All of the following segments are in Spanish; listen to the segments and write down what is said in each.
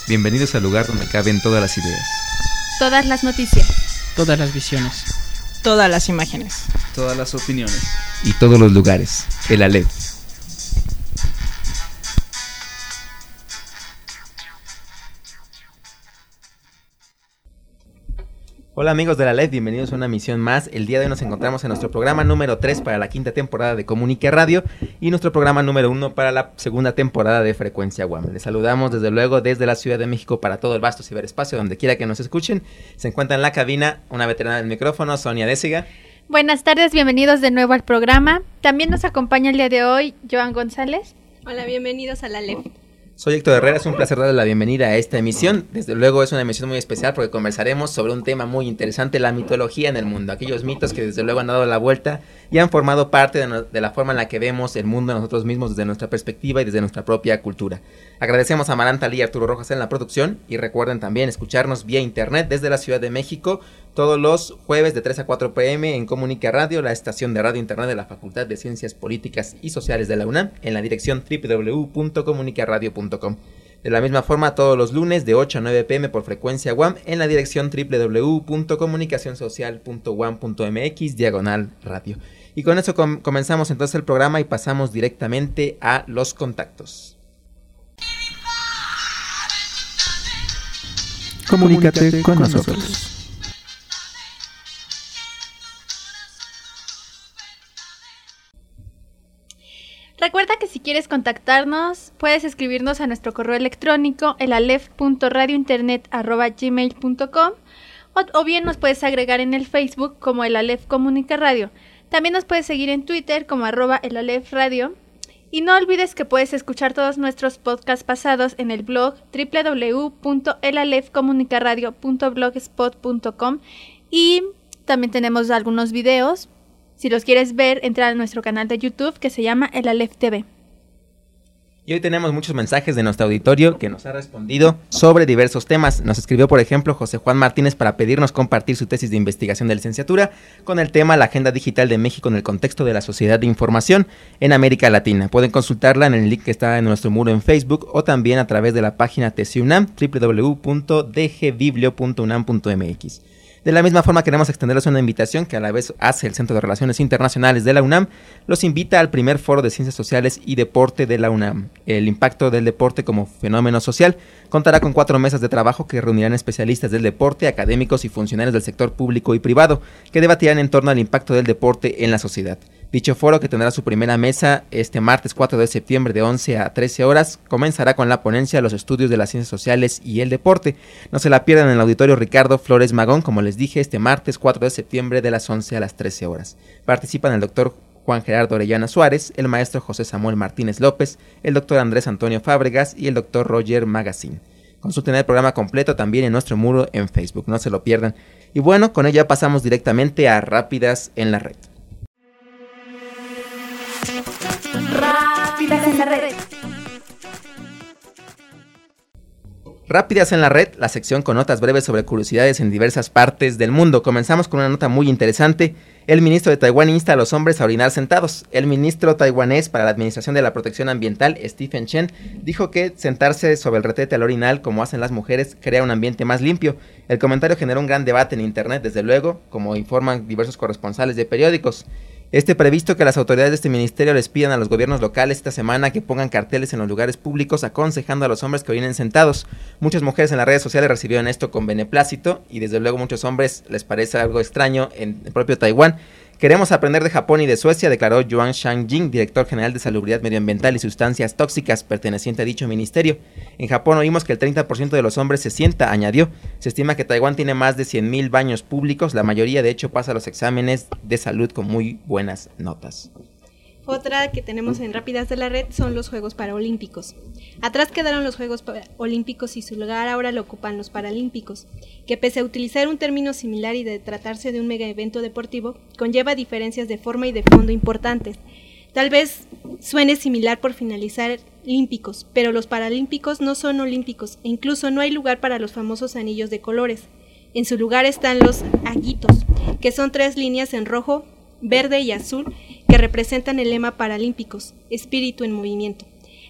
Bienvenidos al lugar donde caben todas las ideas, todas las noticias, todas las visiones, todas las imágenes, todas las opiniones y todos los lugares. El Aleph. Hola amigos de la Aleph, bienvenidos a una emisión más. El día de hoy nos encontramos en nuestro programa número 3 para la quinta temporada de Comunica Radio y nuestro programa número 1 para la segunda temporada de Frecuencia UAM. Les saludamos desde luego desde la Ciudad de México para todo el vasto ciberespacio, donde quiera que nos escuchen. Se encuentra en la cabina una veterana del micrófono, Sonia Désiga. Buenas tardes, bienvenidos de nuevo al programa. También nos acompaña el día de hoy Joan González. Hola, bienvenidos a la Aleph. Soy Héctor Herrera, es un placer darles la bienvenida a esta emisión. Desde luego es una emisión muy especial porque conversaremos sobre un tema muy interesante, la mitología en el mundo. Aquellos mitos que desde luego han dado la vuelta y han formado parte de la forma en la que vemos el mundo nosotros mismos desde nuestra perspectiva y desde nuestra propia cultura. Agradecemos a Maranta Lee y Arturo Rojas en la producción y recuerden también escucharnos vía internet desde la Ciudad de México todos los jueves de 3 a 4 p.m. en Comunica Radio, la estación de radio internet de la Facultad de Ciencias Políticas y Sociales de la UNAM, en la dirección www.comunicaradio.com. De la misma forma, todos los lunes de 8 a 9 p.m. por frecuencia UAM, en la dirección www.comunicacionsocial.uam.mx/radio. Y con eso comenzamos entonces el programa y pasamos directamente a los contactos. Comunícate con nosotros. Recuerda que si quieres contactarnos, puedes escribirnos a nuestro correo electrónico elalef.radiointernet@gmail.com o bien nos puedes agregar en el Facebook como el Aleph Comunica Radio. También nos puedes seguir en Twitter como @elalefradio. Y no olvides que puedes escuchar todos nuestros podcasts pasados en el blog www.elalefcomunicaradio.blogspot.com y también tenemos algunos videos. Si los quieres ver, entra a nuestro canal de YouTube que se llama El Aleph TV. Y hoy tenemos muchos mensajes de nuestro auditorio que nos ha respondido sobre diversos temas. Nos escribió, por ejemplo, José Juan Martínez para pedirnos compartir su tesis de investigación de licenciatura con el tema La Agenda Digital de México en el contexto de la sociedad de información en América Latina. Pueden consultarla en el link que está en nuestro muro en Facebook o también a través de la página TESIUNAM, www.dgbiblio.unam.mx. De la misma forma queremos extenderles una invitación que a la vez hace el Centro de Relaciones Internacionales de la UNAM. Los invita al primer foro de Ciencias Sociales y Deporte de la UNAM. El impacto del deporte como fenómeno social contará con 4 mesas de trabajo que reunirán especialistas del deporte, académicos y funcionarios del sector público y privado, que debatirán en torno al impacto del deporte en la sociedad. Dicho foro, que tendrá su primera mesa este martes 4 de septiembre de 11 a 13 horas, comenzará con la ponencia de los estudios de las ciencias sociales y el deporte. No se la pierdan en el auditorio Ricardo Flores Magón, como les dije, este martes 4 de septiembre de las 11 a las 13 horas. Participan el doctor Juan Gerardo Orellana Suárez, el maestro José Samuel Martínez López, el doctor Andrés Antonio Fábregas y el doctor Roger Magazine. Consulten el programa completo también en nuestro muro en Facebook, no se lo pierdan. Y bueno, con ello ya pasamos directamente a Rápidas en la Red. Rápidas en la red. Rápidas en la red, la sección con notas breves sobre curiosidades en diversas partes del mundo. Comenzamos con una nota muy interesante. El ministro de Taiwán insta a los hombres a orinar sentados. El ministro taiwanés para la Administración de la Protección Ambiental, Stephen Chen, dijo que sentarse sobre el retrete al orinal, como hacen las mujeres, crea un ambiente más limpio. El comentario generó un gran debate en internet, desde luego, como informan diversos corresponsales de periódicos. Previsto que las autoridades de este ministerio les pidan a los gobiernos locales esta semana que pongan carteles en los lugares públicos aconsejando a los hombres que orinen sentados. Muchas mujeres en las redes sociales recibieron esto con beneplácito y desde luego muchos hombres les parece algo extraño en el propio Taiwán. Queremos aprender de Japón y de Suecia, declaró Yuan Shangjing, director general de Salubridad Medioambiental y Sustancias Tóxicas, perteneciente a dicho ministerio. En Japón oímos que el 30% de los hombres se sienta, añadió. Se estima que Taiwán tiene más de 100,000 baños públicos, la mayoría de hecho pasa los exámenes de salud con muy buenas notas. Otra que tenemos en Rápidas de la Red son los Juegos Paralímpicos. Atrás quedaron los Juegos Olímpicos y su lugar ahora lo ocupan los Paralímpicos, que pese a utilizar un término similar y de tratarse de un mega evento deportivo, conlleva diferencias de forma y de fondo importantes. Tal vez suene similar por finalizar olímpicos, pero los Paralímpicos no son olímpicos e incluso no hay lugar para los famosos anillos de colores. En su lugar están los aguitos, que son 3 líneas en rojo, verde y azul que representan el lema Paralímpicos, espíritu en movimiento.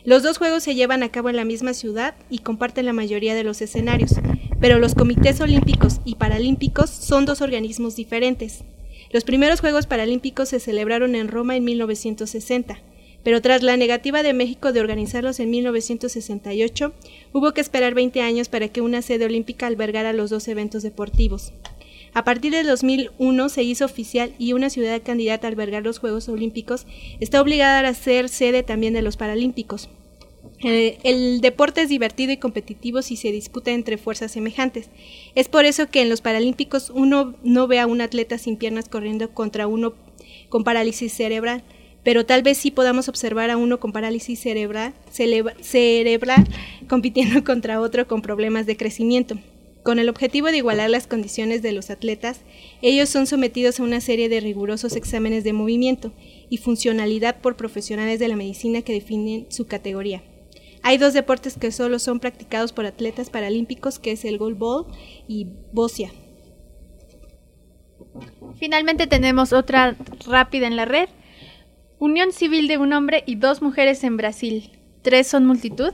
Los dos juegos se llevan a cabo en la misma ciudad y comparten la mayoría de los escenarios, pero los comités olímpicos y paralímpicos son dos organismos diferentes. Los primeros Juegos Paralímpicos se celebraron en Roma en 1960, pero tras la negativa de México de organizarlos en 1968, hubo que esperar 20 años para que una sede olímpica albergara los dos eventos deportivos. A partir de 2001 se hizo oficial y una ciudad candidata a albergar los Juegos Olímpicos está obligada a ser sede también de los Paralímpicos. El deporte es divertido y competitivo si se disputa entre fuerzas semejantes. Es por eso que en los Paralímpicos uno no ve a un atleta sin piernas corriendo contra uno con parálisis cerebral, pero tal vez sí podamos observar a uno con parálisis cerebral compitiendo contra otro con problemas de crecimiento. Con el objetivo de igualar las condiciones de los atletas, ellos son sometidos a una serie de rigurosos exámenes de movimiento y funcionalidad por profesionales de la medicina que definen su categoría. Hay dos deportes que solo son practicados por atletas paralímpicos, que es el goalball y boccia. Finalmente tenemos otra rápida en la red. Unión civil de un hombre y 2 mujeres en Brasil. ¿3 son multitud?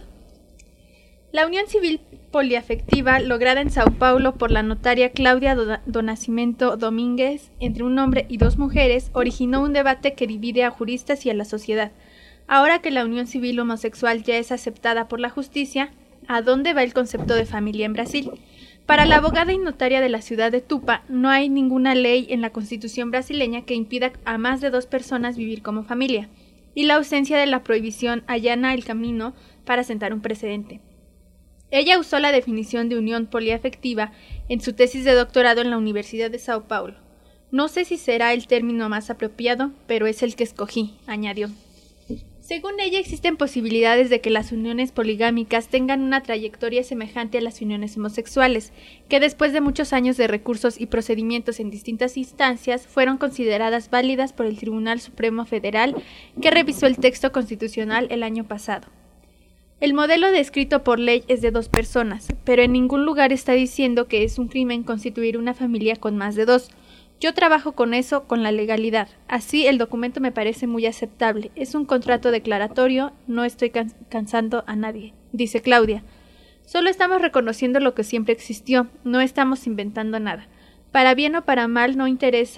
La unión civil poliafectiva, lograda en Sao Paulo por la notaria Cláudia do Nascimento Domínguez entre un hombre y 2 mujeres, originó un debate que divide a juristas y a la sociedad. Ahora que la unión civil homosexual ya es aceptada por la justicia, ¿a dónde va el concepto de familia en Brasil? Para la abogada y notaria de la ciudad de Tupa, no hay ninguna ley en la Constitución brasileña que impida a más de 2 personas vivir como familia, y la ausencia de la prohibición allana el camino para sentar un precedente. Ella usó la definición de unión poliafectiva en su tesis de doctorado en la Universidad de Sao Paulo. No sé si será el término más apropiado, pero es el que escogí, añadió. Según ella, existen posibilidades de que las uniones poligámicas tengan una trayectoria semejante a las uniones homosexuales, que después de muchos años de recursos y procedimientos en distintas instancias, fueron consideradas válidas por el Tribunal Supremo Federal, que revisó el texto constitucional el año pasado. El modelo descrito por ley es de 2 personas, pero en ningún lugar está diciendo que es un crimen constituir una familia con más de 2. Yo trabajo con eso, con la legalidad. Así el documento me parece muy aceptable. Es un contrato declaratorio, no estoy cansando a nadie, dice Claudia. Solo estamos reconociendo lo que siempre existió, no estamos inventando nada. Para bien o para mal nos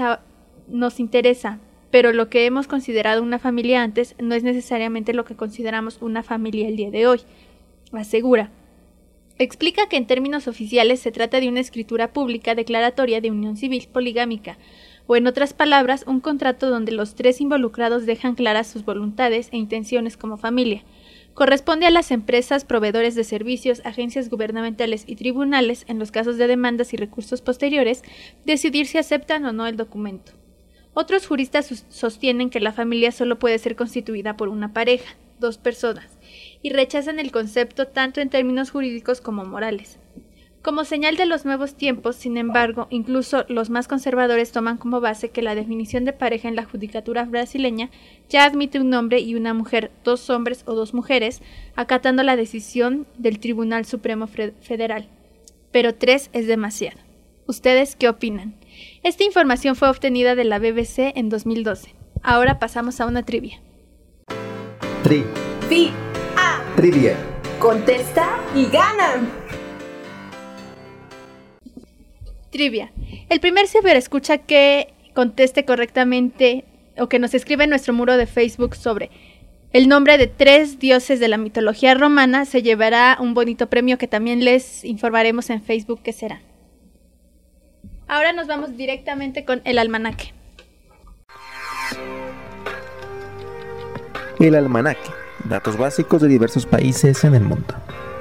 interesa, pero lo que hemos considerado una familia antes no es necesariamente lo que consideramos una familia el día de hoy, asegura. Explica que en términos oficiales se trata de una escritura pública declaratoria de unión civil poligámica, o en otras palabras, un contrato donde los 3 involucrados dejan claras sus voluntades e intenciones como familia. Corresponde a las empresas, proveedores de servicios, agencias gubernamentales y tribunales, en los casos de demandas y recursos posteriores, decidir si aceptan o no el documento. Otros juristas sostienen que la familia solo puede ser constituida por una pareja, 2 personas, y rechazan el concepto tanto en términos jurídicos como morales. Como señal de los nuevos tiempos, sin embargo, incluso los más conservadores toman como base que la definición de pareja en la judicatura brasileña ya admite un hombre y una mujer, 2 hombres o 2 mujeres, acatando la decisión del Tribunal Supremo Federal. Pero 3 es demasiado. ¿Ustedes qué opinan? Esta información fue obtenida de la BBC en 2012. Ahora pasamos a una trivia. Trivia. Contesta y gana. Trivia. El primer ciberescucha que conteste correctamente o que nos escriba en nuestro muro de Facebook sobre el nombre de 3 dioses de la mitología romana se llevará un bonito premio que también les informaremos en Facebook qué será. Ahora nos vamos directamente con el almanaque. El almanaque. Datos básicos de diversos países en el mundo.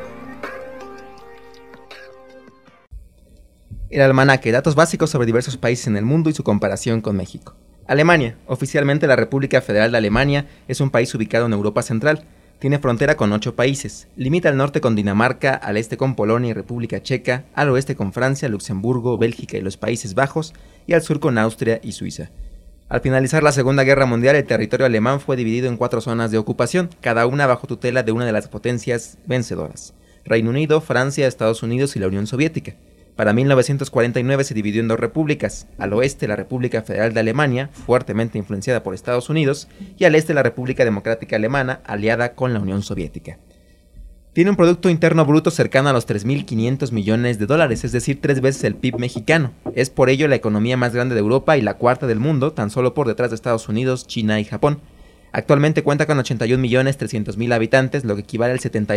El almanaque. Datos básicos sobre diversos países en el mundo y su comparación con México. Alemania. Oficialmente la República Federal de Alemania es un país ubicado en Europa Central. Tiene frontera con 8 países. Limita al norte con Dinamarca, al este con Polonia y República Checa, al oeste con Francia, Luxemburgo, Bélgica y los Países Bajos, y al sur con Austria y Suiza. Al finalizar la Segunda Guerra Mundial, el territorio alemán fue dividido en 4 zonas de ocupación, cada una bajo tutela de una de las potencias vencedoras: Reino Unido, Francia, Estados Unidos y la Unión Soviética. Para 1949 se dividió en dos repúblicas, al oeste la República Federal de Alemania, fuertemente influenciada por Estados Unidos, y al este la República Democrática Alemana, aliada con la Unión Soviética. Tiene un Producto Interno Bruto cercano a los 3.500 millones de dólares, es decir, 3 veces el PIB mexicano. Es por ello la economía más grande de Europa y la cuarta del mundo, tan solo por detrás de Estados Unidos, China y Japón. Actualmente cuenta con 81.300.000 habitantes, lo que equivale al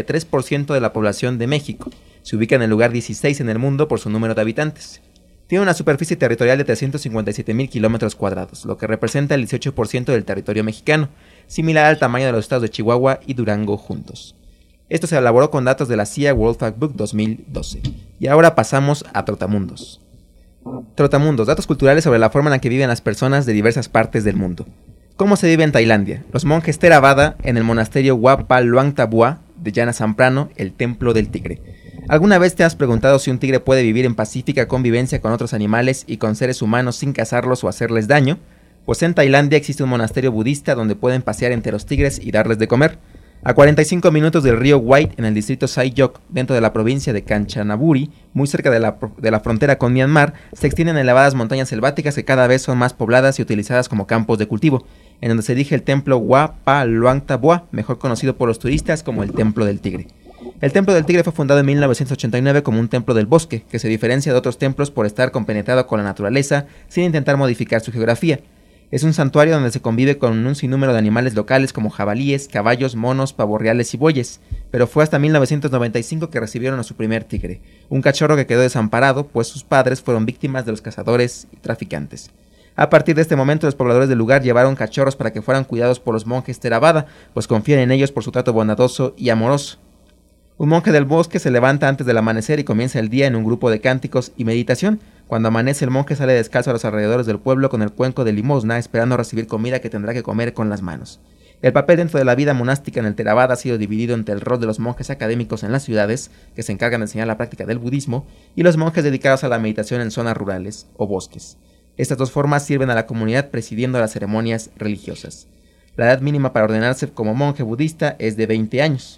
73% de la población de México. Se ubica en el lugar 16 en el mundo por su número de habitantes. Tiene una superficie territorial de 357.000 kilómetros cuadrados, lo que representa el 18% del territorio mexicano, similar al tamaño de los estados de Chihuahua y Durango juntos. Esto se elaboró con datos de la CIA World Factbook 2012. Y ahora pasamos a Trotamundos. Trotamundos, datos culturales sobre la forma en la que viven las personas de diversas partes del mundo. ¿Cómo se vive en Tailandia? Los monjes Theravada en el monasterio Wat Pah Luang Tabua de Llana Samprano, el Templo del Tigre. ¿Alguna vez te has preguntado si un tigre puede vivir en pacífica convivencia con otros animales y con seres humanos sin cazarlos o hacerles daño? Pues en Tailandia existe un monasterio budista donde pueden pasear entre los tigres y darles de comer. A 45 minutos del río White, en el distrito Sayok, dentro de la provincia de Kanchanaburi, muy cerca de la frontera con Myanmar, se extienden elevadas montañas selváticas que cada vez son más pobladas y utilizadas como campos de cultivo, en donde se erige el templo Wat Pah Luang Tabua, mejor conocido por los turistas como el Templo del Tigre. El Templo del Tigre fue fundado en 1989 como un templo del bosque, que se diferencia de otros templos por estar compenetrado con la naturaleza sin intentar modificar su geografía. Es un santuario donde se convive con un sinnúmero de animales locales como jabalíes, caballos, monos, pavorreales y bueyes, pero fue hasta 1995 que recibieron a su primer tigre, un cachorro que quedó desamparado pues sus padres fueron víctimas de los cazadores y traficantes. A partir de este momento los pobladores del lugar llevaron cachorros para que fueran cuidados por los monjes Theravada, pues confían en ellos por su trato bondadoso y amoroso. Un monje del bosque se levanta antes del amanecer y comienza el día en un grupo de cánticos y meditación. Cuando amanece el monje sale descalzo a los alrededores del pueblo con el cuenco de limosna esperando recibir comida que tendrá que comer con las manos. El papel dentro de la vida monástica en el Theravada ha sido dividido entre el rol de los monjes académicos en las ciudades, que se encargan de enseñar la práctica del budismo, y los monjes dedicados a la meditación en zonas rurales o bosques. Estas dos formas sirven a la comunidad presidiendo las ceremonias religiosas. La edad mínima para ordenarse como monje budista es de 20 años.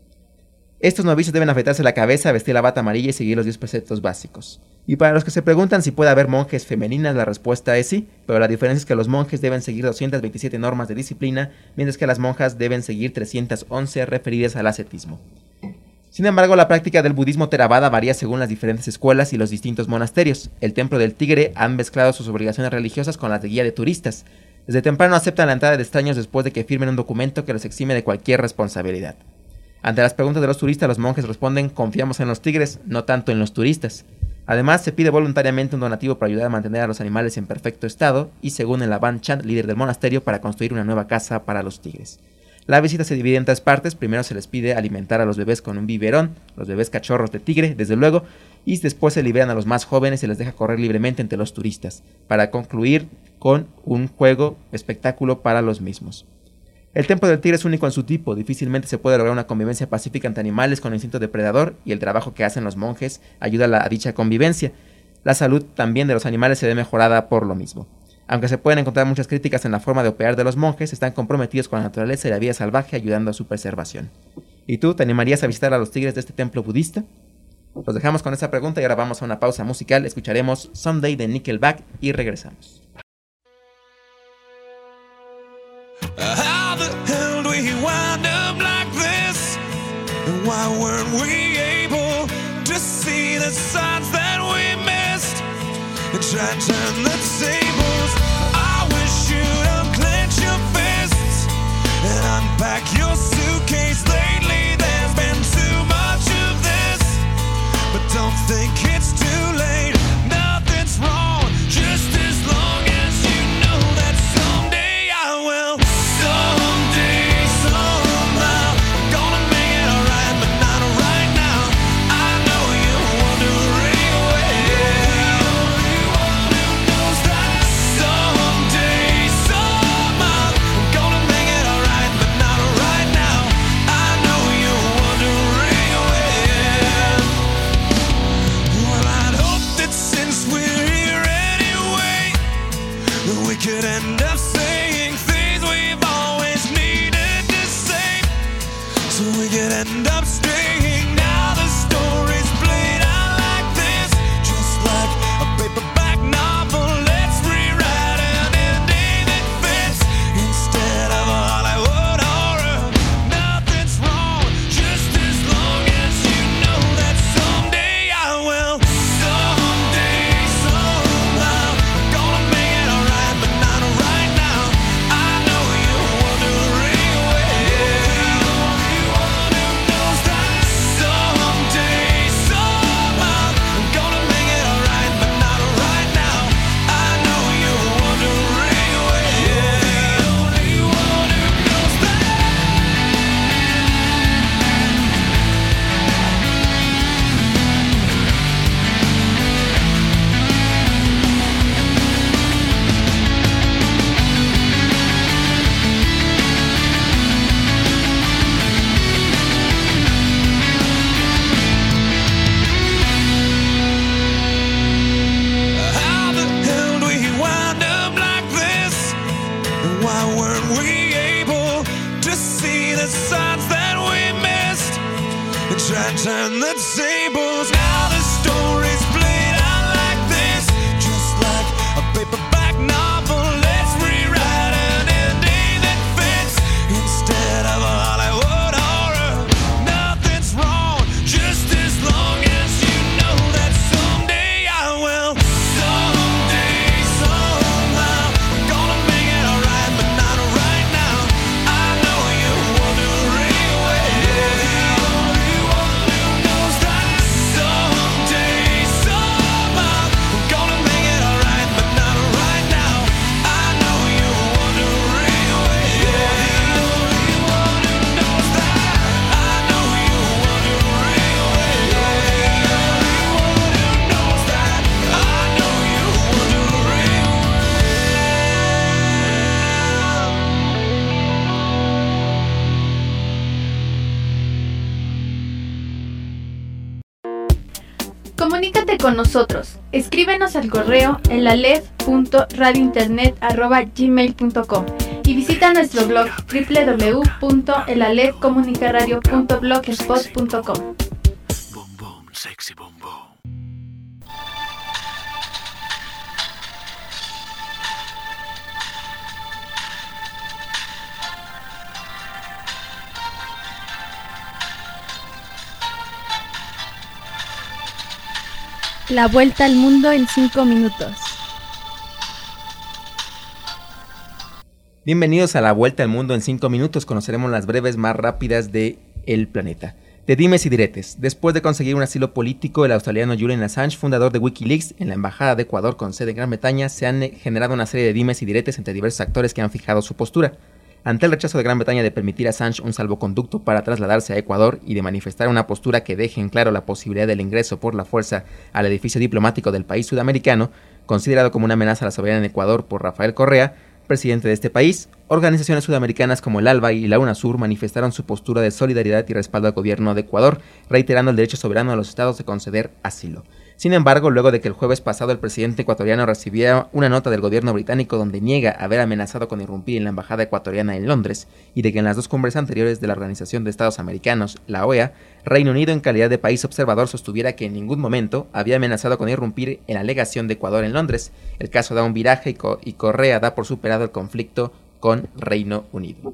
Estos novicios deben afeitarse la cabeza, vestir la bata amarilla y seguir los 10 preceptos básicos. Y para los que se preguntan si puede haber monjes femeninas, la respuesta es sí, pero la diferencia es que los monjes deben seguir 227 normas de disciplina, mientras que las monjas deben seguir 311 referidas al ascetismo. Sin embargo, la práctica del budismo Theravada varía según las diferentes escuelas y los distintos monasterios. El Templo del Tigre han mezclado sus obligaciones religiosas con las de guía de turistas. Desde temprano aceptan la entrada de extraños después de que firmen un documento que los exime de cualquier responsabilidad. Ante las preguntas de los turistas, los monjes responden: confiamos en los tigres, no tanto en los turistas. Además, se pide voluntariamente un donativo para ayudar a mantener a los animales en perfecto estado y, según el Aban Chand, líder del monasterio, para construir una nueva casa para los tigres. La visita se divide en 3 partes. Primero se les pide alimentar a los bebés con un biberón, los bebés cachorros de tigre, desde luego, y después se liberan a los más jóvenes y se les deja correr libremente entre los turistas, para concluir con un juego espectáculo para los mismos. El Templo del Tigre es único en su tipo, difícilmente se puede lograr una convivencia pacífica entre animales con instinto depredador y el trabajo que hacen los monjes ayuda a dicha convivencia. La salud también de los animales se ve mejorada por lo mismo. Aunque se pueden encontrar muchas críticas en la forma de operar de los monjes, están comprometidos con la naturaleza y la vida salvaje ayudando a su preservación. ¿Y tú te animarías a visitar a los tigres de este templo budista? Los dejamos con esta pregunta y ahora vamos a una pausa musical, escucharemos Someday de Nickelback y regresamos. How the hell do we wind up like this? And why weren't we able to see the signs that we missed? And try to turn the tables. I wish you'd unclench your fists and unpack your suitcase. Lately there's been too much of this, but don't think it's too late. Nothing's wrong, just as long as you know that someday I will. Someday, somehow, gonna make it alright, but not right now. I know you're wondering where. Who knows that someday, somehow, I'm gonna make it alright, but not right now. I know you're wondering where. Well, I'd hope Comunícate con nosotros. Escríbenos al correo elalef.radiointernet@gmail.com y visita nuestro blog www.elalefcomunicaradio.blogspot.com. Boom, boom, sexy boom, boom. La vuelta al mundo en 5 minutos. Bienvenidos a la Vuelta al Mundo en 5 minutos. Conoceremos las breves más rápidas del planeta. De dimes y diretes. Después de conseguir un asilo político, el australiano Julian Assange, fundador de Wikileaks, en la Embajada de Ecuador con sede en Gran Bretaña, se han generado una serie de dimes y diretes entre diversos actores que han fijado su postura. Ante el rechazo de Gran Bretaña de permitir a Assange un salvoconducto para trasladarse a Ecuador y de manifestar una postura que deje en claro la posibilidad del ingreso por la fuerza al edificio diplomático del país sudamericano, considerado como una amenaza a la soberanía en Ecuador por Rafael Correa, presidente de este país, organizaciones sudamericanas como el ALBA y la UNASUR manifestaron su postura de solidaridad y respaldo al gobierno de Ecuador, reiterando el derecho soberano de los estados de conceder asilo. Sin embargo, luego de que el jueves pasado el presidente ecuatoriano recibiera una nota del gobierno británico donde niega haber amenazado con irrumpir en la embajada ecuatoriana en Londres, y de que en las dos cumbres anteriores de la Organización de Estados Americanos, la OEA, Reino Unido en calidad de país observador sostuviera que en ningún momento había amenazado con irrumpir en la legación de Ecuador en Londres, el caso da un viraje y Correa da por superado el conflicto con Reino Unido.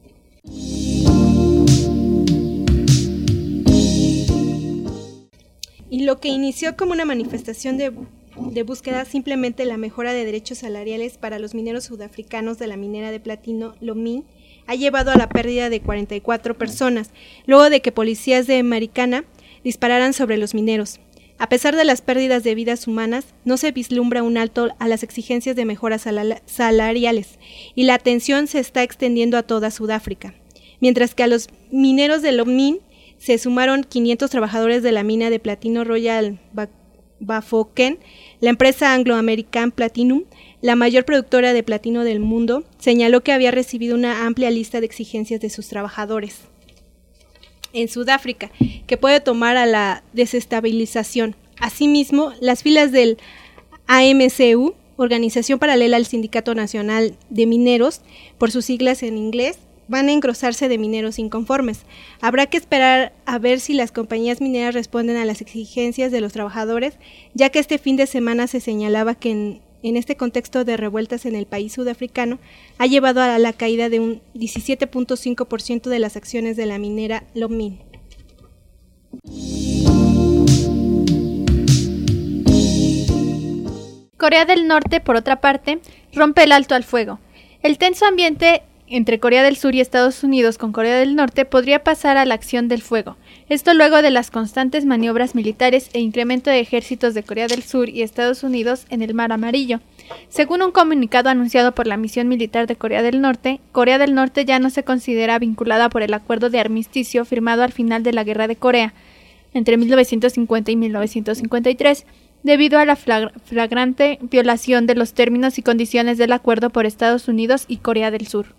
Y lo que inició como una manifestación de búsqueda simplemente la mejora de derechos salariales para los mineros sudafricanos de la minera de platino Lommin ha llevado a la pérdida de 44 personas, luego de que policías de Maricana dispararan sobre los mineros. A pesar de las pérdidas de vidas humanas, no se vislumbra un alto a las exigencias de mejoras salariales, y la tensión se está extendiendo a toda Sudáfrica. Mientras que a los mineros de Lommin se sumaron 500 trabajadores de la mina de platino Royal Bafokeng, la empresa Anglo American Platinum, la mayor productora de platino del mundo, señaló que había recibido una amplia lista de exigencias de sus trabajadores en Sudáfrica, que puede tomar a la desestabilización. Asimismo, las filas del AMCU, organización paralela al Sindicato Nacional de Mineros, por sus siglas en inglés, van a engrosarse de mineros inconformes. Habrá que esperar a ver si las compañías mineras responden a las exigencias de los trabajadores, ya que este fin de semana se señalaba que en este contexto de revueltas en el país sudafricano ha llevado a la caída de un 17.5% de las acciones de la minera Lommin. Corea del Norte, por otra parte, rompe el alto al fuego. El tenso ambiente entre Corea del Sur y Estados Unidos con Corea del Norte podría pasar a la acción del fuego. Esto luego de las constantes maniobras militares e incremento de ejércitos de Corea del Sur y Estados Unidos en el Mar Amarillo. Según un comunicado anunciado por la misión militar de Corea del Norte ya no se considera vinculada por el acuerdo de armisticio firmado al final de la Guerra de Corea, entre 1950 y 1953, debido a la flagrante violación de los términos y condiciones del acuerdo por Estados Unidos y Corea del Sur.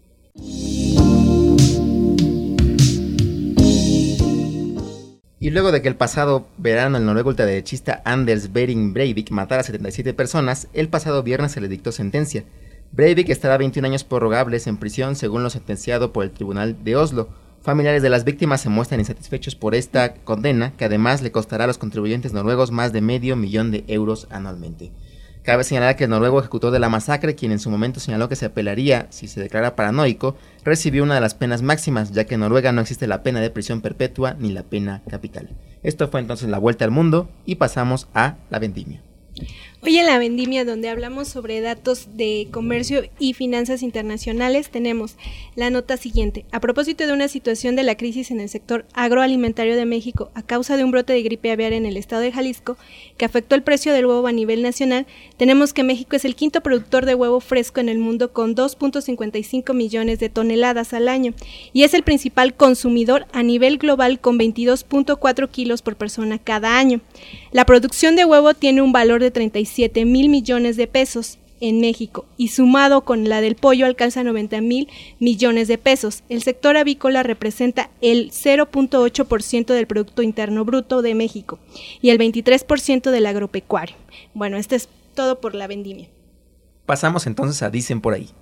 Y luego de que el pasado verano el noruego ultraderechista Anders Behring Breivik matara a 77 personas, el pasado viernes se le dictó sentencia. Breivik estará 21 años prorrogables en prisión según lo sentenciado por el Tribunal de Oslo. Familiares de las víctimas se muestran insatisfechos por esta condena, que además le costará a los contribuyentes noruegos más de $500,000 de euros anualmente. Cabe señalar que el noruego ejecutor de la masacre, quien en su momento señaló que se apelaría si se declara paranoico, recibió una de las penas máximas, ya que en Noruega no existe la pena de prisión perpetua ni la pena capital. Esto fue entonces la vuelta al mundo y pasamos a la vendimia. Hoy en la vendimia, donde hablamos sobre datos de comercio y finanzas internacionales, tenemos la nota siguiente. A propósito de una situación de la crisis en el sector agroalimentario de México a causa de un brote de gripe aviar en el estado de Jalisco que afectó el precio del huevo a nivel nacional, tenemos que México es el quinto productor de huevo fresco en el mundo con 2.55 millones de toneladas al año y es el principal consumidor a nivel global con 22.4 kilos por persona cada año. La producción de huevo tiene un valor de 37,000 millones de pesos en México y sumado con la del pollo alcanza 90,000 millones de pesos. El sector avícola representa el 0.8% del Producto Interno Bruto de México y el 23% del agropecuario. Bueno, esto es todo por la vendimia. Pasamos entonces a Dicen por ahí.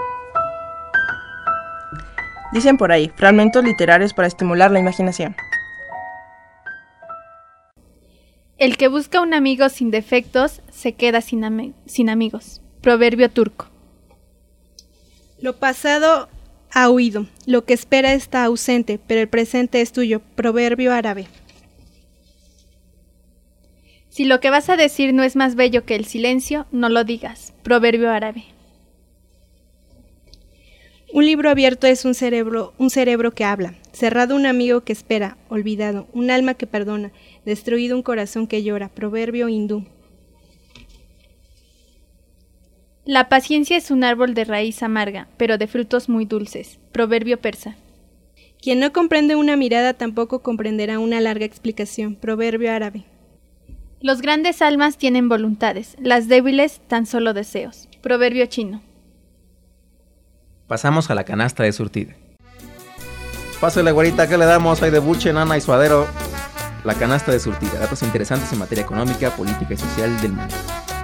Dicen por ahí, fragmentos literarios para estimular la imaginación. El que busca un amigo sin defectos se queda sin amigos. Proverbio turco. Lo pasado ha huido, lo que espera está ausente, pero el presente es tuyo. Proverbio árabe. Si lo que vas a decir no es más bello que el silencio, no lo digas. Proverbio árabe. Un libro abierto es un cerebro que habla, cerrado un amigo que espera, olvidado, un alma que perdona, destruido un corazón que llora. Proverbio hindú. La paciencia es un árbol de raíz amarga, pero de frutos muy dulces. Proverbio persa. Quien no comprende una mirada tampoco comprenderá una larga explicación. Proverbio árabe. Los grandes almas tienen voluntades, las débiles tan solo deseos. Proverbio chino. Pasamos a la canasta de surtida. Pásale, güerita, ¿qué le damos? Hay de buche, nana y suadero. La canasta de surtida, datos interesantes en materia económica, política y social del mundo.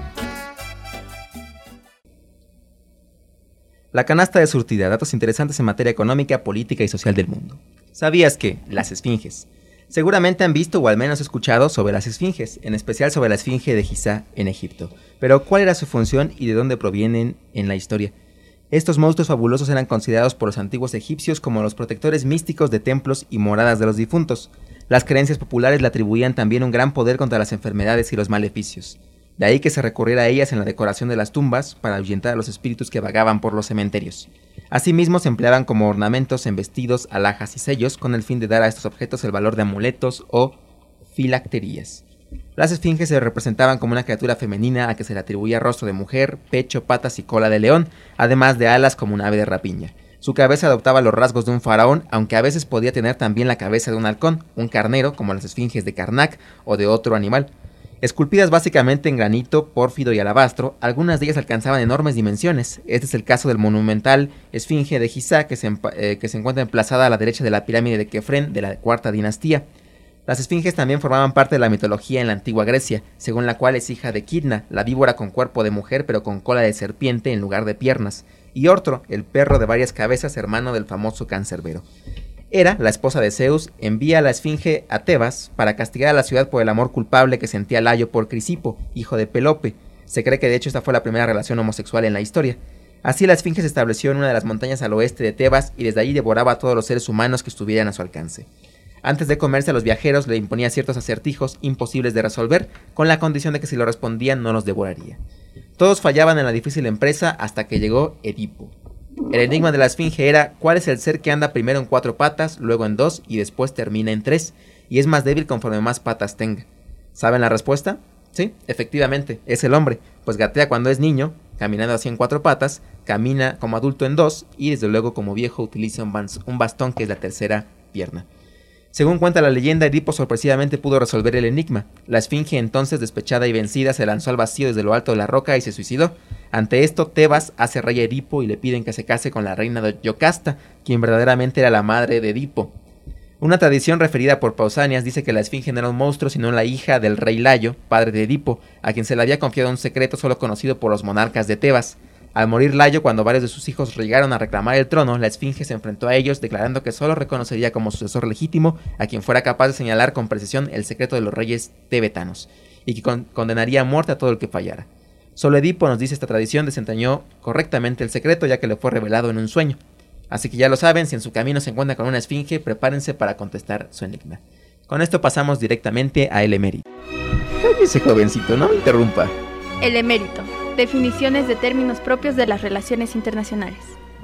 La canasta de surtida, datos interesantes en materia económica, política y social del mundo. ¿Sabías que las esfinges? Seguramente han visto o al menos escuchado sobre las esfinges, en especial sobre la esfinge de Giza en Egipto. Pero ¿cuál era su función y de dónde provienen en la historia? Estos monstruos fabulosos eran considerados por los antiguos egipcios como los protectores místicos de templos y moradas de los difuntos. Las creencias populares le atribuían también un gran poder contra las enfermedades y los maleficios. De ahí que se recurriera a ellas en la decoración de las tumbas para ahuyentar a los espíritus que vagaban por los cementerios. Asimismo se empleaban como ornamentos en vestidos, alhajas y sellos con el fin de dar a estos objetos el valor de amuletos o filacterías. Las esfinges se representaban como una criatura femenina a que se le atribuía rostro de mujer, pecho, patas y cola de león, además de alas como un ave de rapiña. Su cabeza adoptaba los rasgos de un faraón, aunque a veces podía tener también la cabeza de un halcón, un carnero, como las esfinges de Karnak, o de otro animal. Esculpidas básicamente en granito, pórfido y alabastro, algunas de ellas alcanzaban enormes dimensiones. Este es el caso del monumental esfinge de Giza, que se encuentra emplazada a la derecha de la pirámide de Kefren de la cuarta dinastía. Las esfinges también formaban parte de la mitología en la antigua Grecia, según la cual es hija de Kidna, la víbora con cuerpo de mujer pero con cola de serpiente en lugar de piernas, y Ortro, el perro de varias cabezas, hermano del famoso Cancerbero. Hera, la esposa de Zeus, envía a la esfinge a Tebas para castigar a la ciudad por el amor culpable que sentía Layo por Crisipo, hijo de Pelope. Se cree que de hecho esta fue la primera relación homosexual en la historia. Así la esfinge se estableció en una de las montañas al oeste de Tebas y desde allí devoraba a todos los seres humanos que estuvieran a su alcance. Antes de comerse a los viajeros le imponía ciertos acertijos imposibles de resolver, con la condición de que si lo respondían no los devoraría. Todos fallaban en la difícil empresa hasta que llegó Edipo. El enigma de la esfinge era ¿cuál es el ser que anda primero en 4 patas, luego en 2 y después termina en 3, y es más débil conforme más patas tenga? ¿Saben la respuesta? Sí, efectivamente, es el hombre, pues gatea cuando es niño, caminando así en 4 patas, camina como adulto en 2 y desde luego como viejo utiliza un bastón que es la tercera pierna. Según cuenta la leyenda, Edipo sorpresivamente pudo resolver el enigma. La esfinge, entonces despechada y vencida, se lanzó al vacío desde lo alto de la roca y se suicidó. Ante esto, Tebas hace rey a Edipo y le piden que se case con la reina de Yocasta, quien verdaderamente era la madre de Edipo. Una tradición referida por Pausanias dice que la esfinge no era un monstruo, sino la hija del rey Layo, padre de Edipo, a quien se le había confiado un secreto solo conocido por los monarcas de Tebas. Al morir Layo, cuando varios de sus hijos llegaron a reclamar el trono, la esfinge se enfrentó a ellos, declarando que solo reconocería como sucesor legítimo a quien fuera capaz de señalar con precisión el secreto de los reyes tebetanos, y que condenaría a muerte a todo el que fallara. Solo Edipo, nos dice esta tradición, desentrañó correctamente el secreto, ya que le fue revelado en un sueño. Así que ya lo saben, si en su camino se encuentran con una esfinge, prepárense para contestar su enigma. Con esto pasamos directamente a el emérito. Cállese, jovencito, no me interrumpa. El emérito. Definiciones de términos propios de las relaciones internacionales.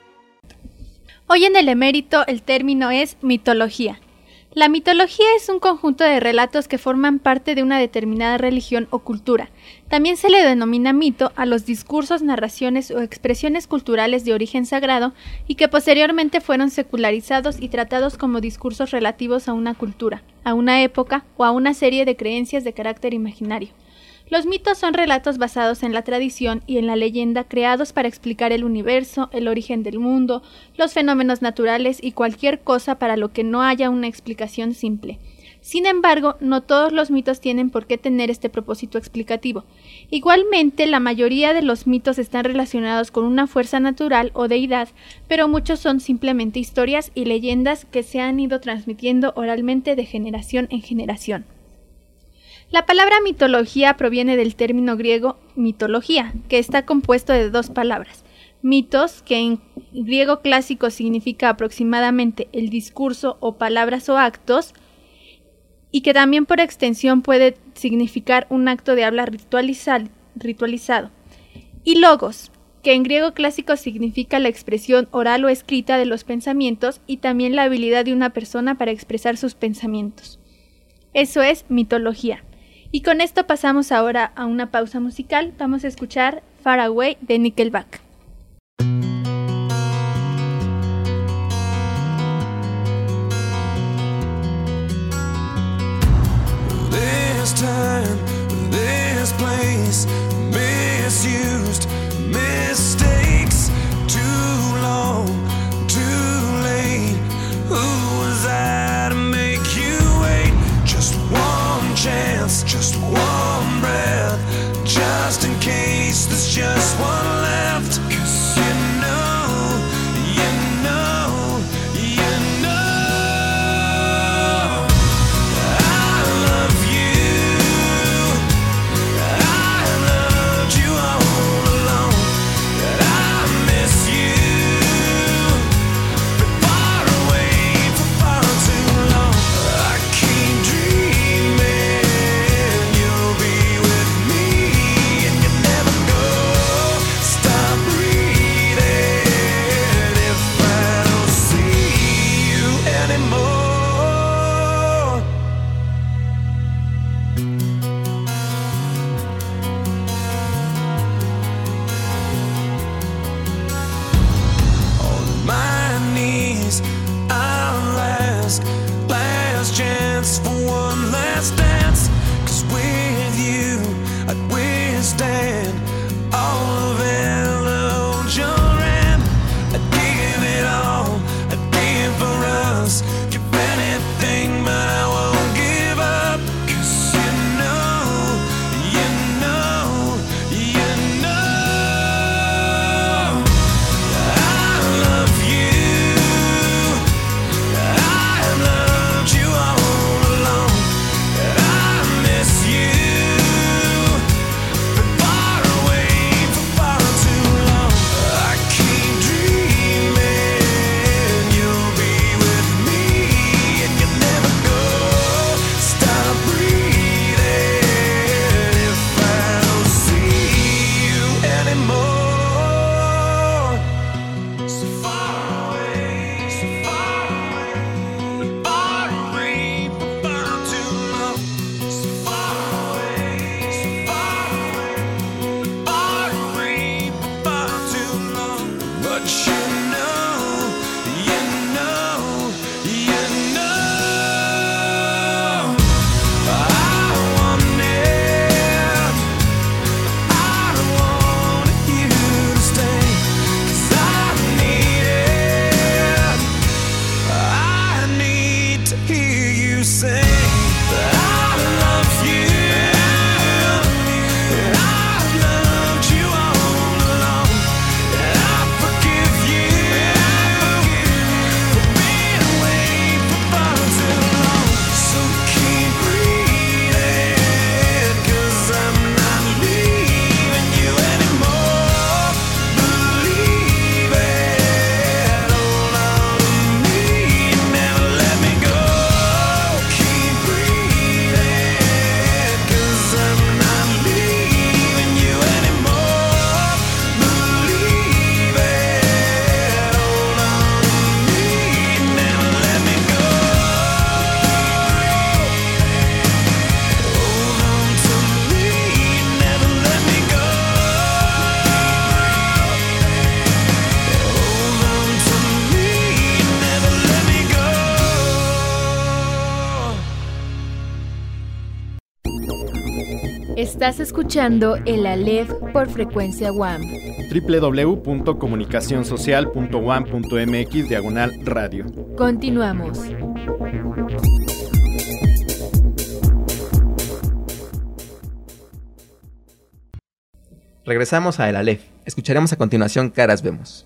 Hoy en el emérito el término es mitología. La mitología es un conjunto de relatos que forman parte de una determinada religión o cultura. También se le denomina mito a los discursos, narraciones o expresiones culturales de origen sagrado y que posteriormente fueron secularizados y tratados como discursos relativos a una cultura, a una época o a una serie de creencias de carácter imaginario. Los mitos son relatos basados en la tradición y en la leyenda creados para explicar el universo, el origen del mundo, los fenómenos naturales y cualquier cosa para lo que no haya una explicación simple. Sin embargo, no todos los mitos tienen por qué tener este propósito explicativo. Igualmente, la mayoría de los mitos están relacionados con una fuerza natural o deidad, pero muchos son simplemente historias y leyendas que se han ido transmitiendo oralmente de generación en generación. La palabra mitología proviene del término griego mitología, que está compuesto de dos palabras. Mitos, que en griego clásico significa aproximadamente el discurso o palabras o actos, y que también por extensión puede significar un acto de habla ritualizado. Y logos, que en griego clásico significa la expresión oral o escrita de los pensamientos y también la habilidad de una persona para expresar sus pensamientos. Eso es mitología. Y con esto pasamos ahora a una pausa musical. Vamos a escuchar Far Away de Nickelback. This time, this place, misused, mistakes, too long, too late. Who was I to make you wait? Just one chance, just one breath, just in case there's just one left. 'Cause you know, you know, you know I love you. I loved you all along, but I miss you. Been far away for far too long. I keep dreaming you'll be with me, and you never know. Estás escuchando el Aleph por frecuencia UAM. www.comunicacionsocial.uam.mx/radio. Continuamos. Regresamos a El Aleph. Escucharemos a continuación Caras Vemos.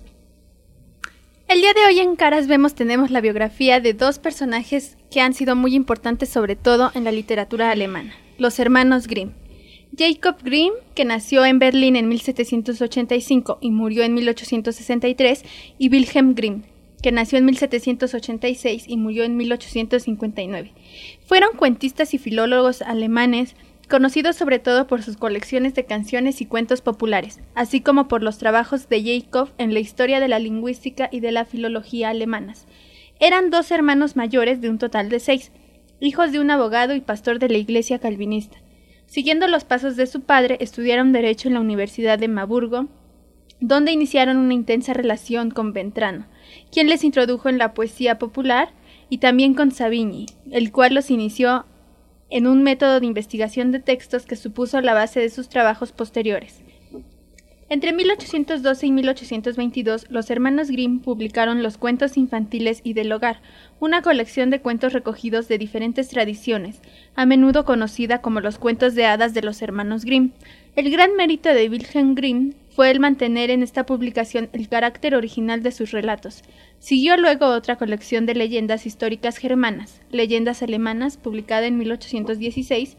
El día de hoy en Caras Vemos tenemos la biografía de dos personajes que han sido muy importantes sobre todo en la literatura alemana, los hermanos Grimm. Jacob Grimm, que nació en Berlín en 1785 y murió en 1863, y Wilhelm Grimm, que nació en 1786 y murió en 1859. Fueron cuentistas y filólogos alemanes, conocidos sobre todo por sus colecciones de canciones y cuentos populares, así como por los trabajos de Jacob en la historia de la lingüística y de la filología alemanas. Eran dos hermanos mayores de un total de 6, hijos de un abogado y pastor de la iglesia calvinista. Siguiendo los pasos de su padre, estudiaron Derecho en la Universidad de Marburgo, donde iniciaron una intensa relación con Ventrano, quien les introdujo en la poesía popular, y también con Savigny, el cual los inició en un método de investigación de textos que supuso la base de sus trabajos posteriores. Entre 1812 y 1822, los hermanos Grimm publicaron Los cuentos infantiles y del hogar, una colección de cuentos recogidos de diferentes tradiciones, a menudo conocida como los cuentos de hadas de los hermanos Grimm. El gran mérito de Wilhelm Grimm fue el mantener en esta publicación el carácter original de sus relatos. Siguió luego otra colección de leyendas históricas germanas, Leyendas alemanas, publicada en 1816.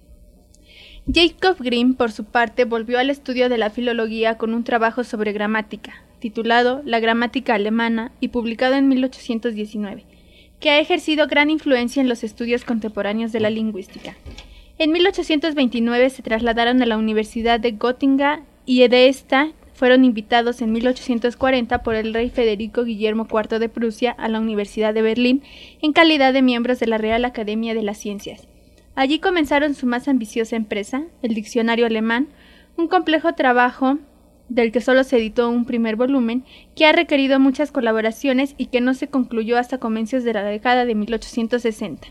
Jacob Grimm, por su parte, volvió al estudio de la filología con un trabajo sobre gramática, titulado La gramática alemana y publicado en 1819, que ha ejercido gran influencia en los estudios contemporáneos de la lingüística. En 1829 se trasladaron a la Universidad de Göttingen y de esta fueron invitados en 1840 por el rey Federico Guillermo IV de Prusia a la Universidad de Berlín en calidad de miembros de la Real Academia de las Ciencias. Allí comenzaron su más ambiciosa empresa, el Diccionario Alemán, un complejo trabajo del que solo se editó un primer volumen, que ha requerido muchas colaboraciones y que no se concluyó hasta comienzos de la década de 1860.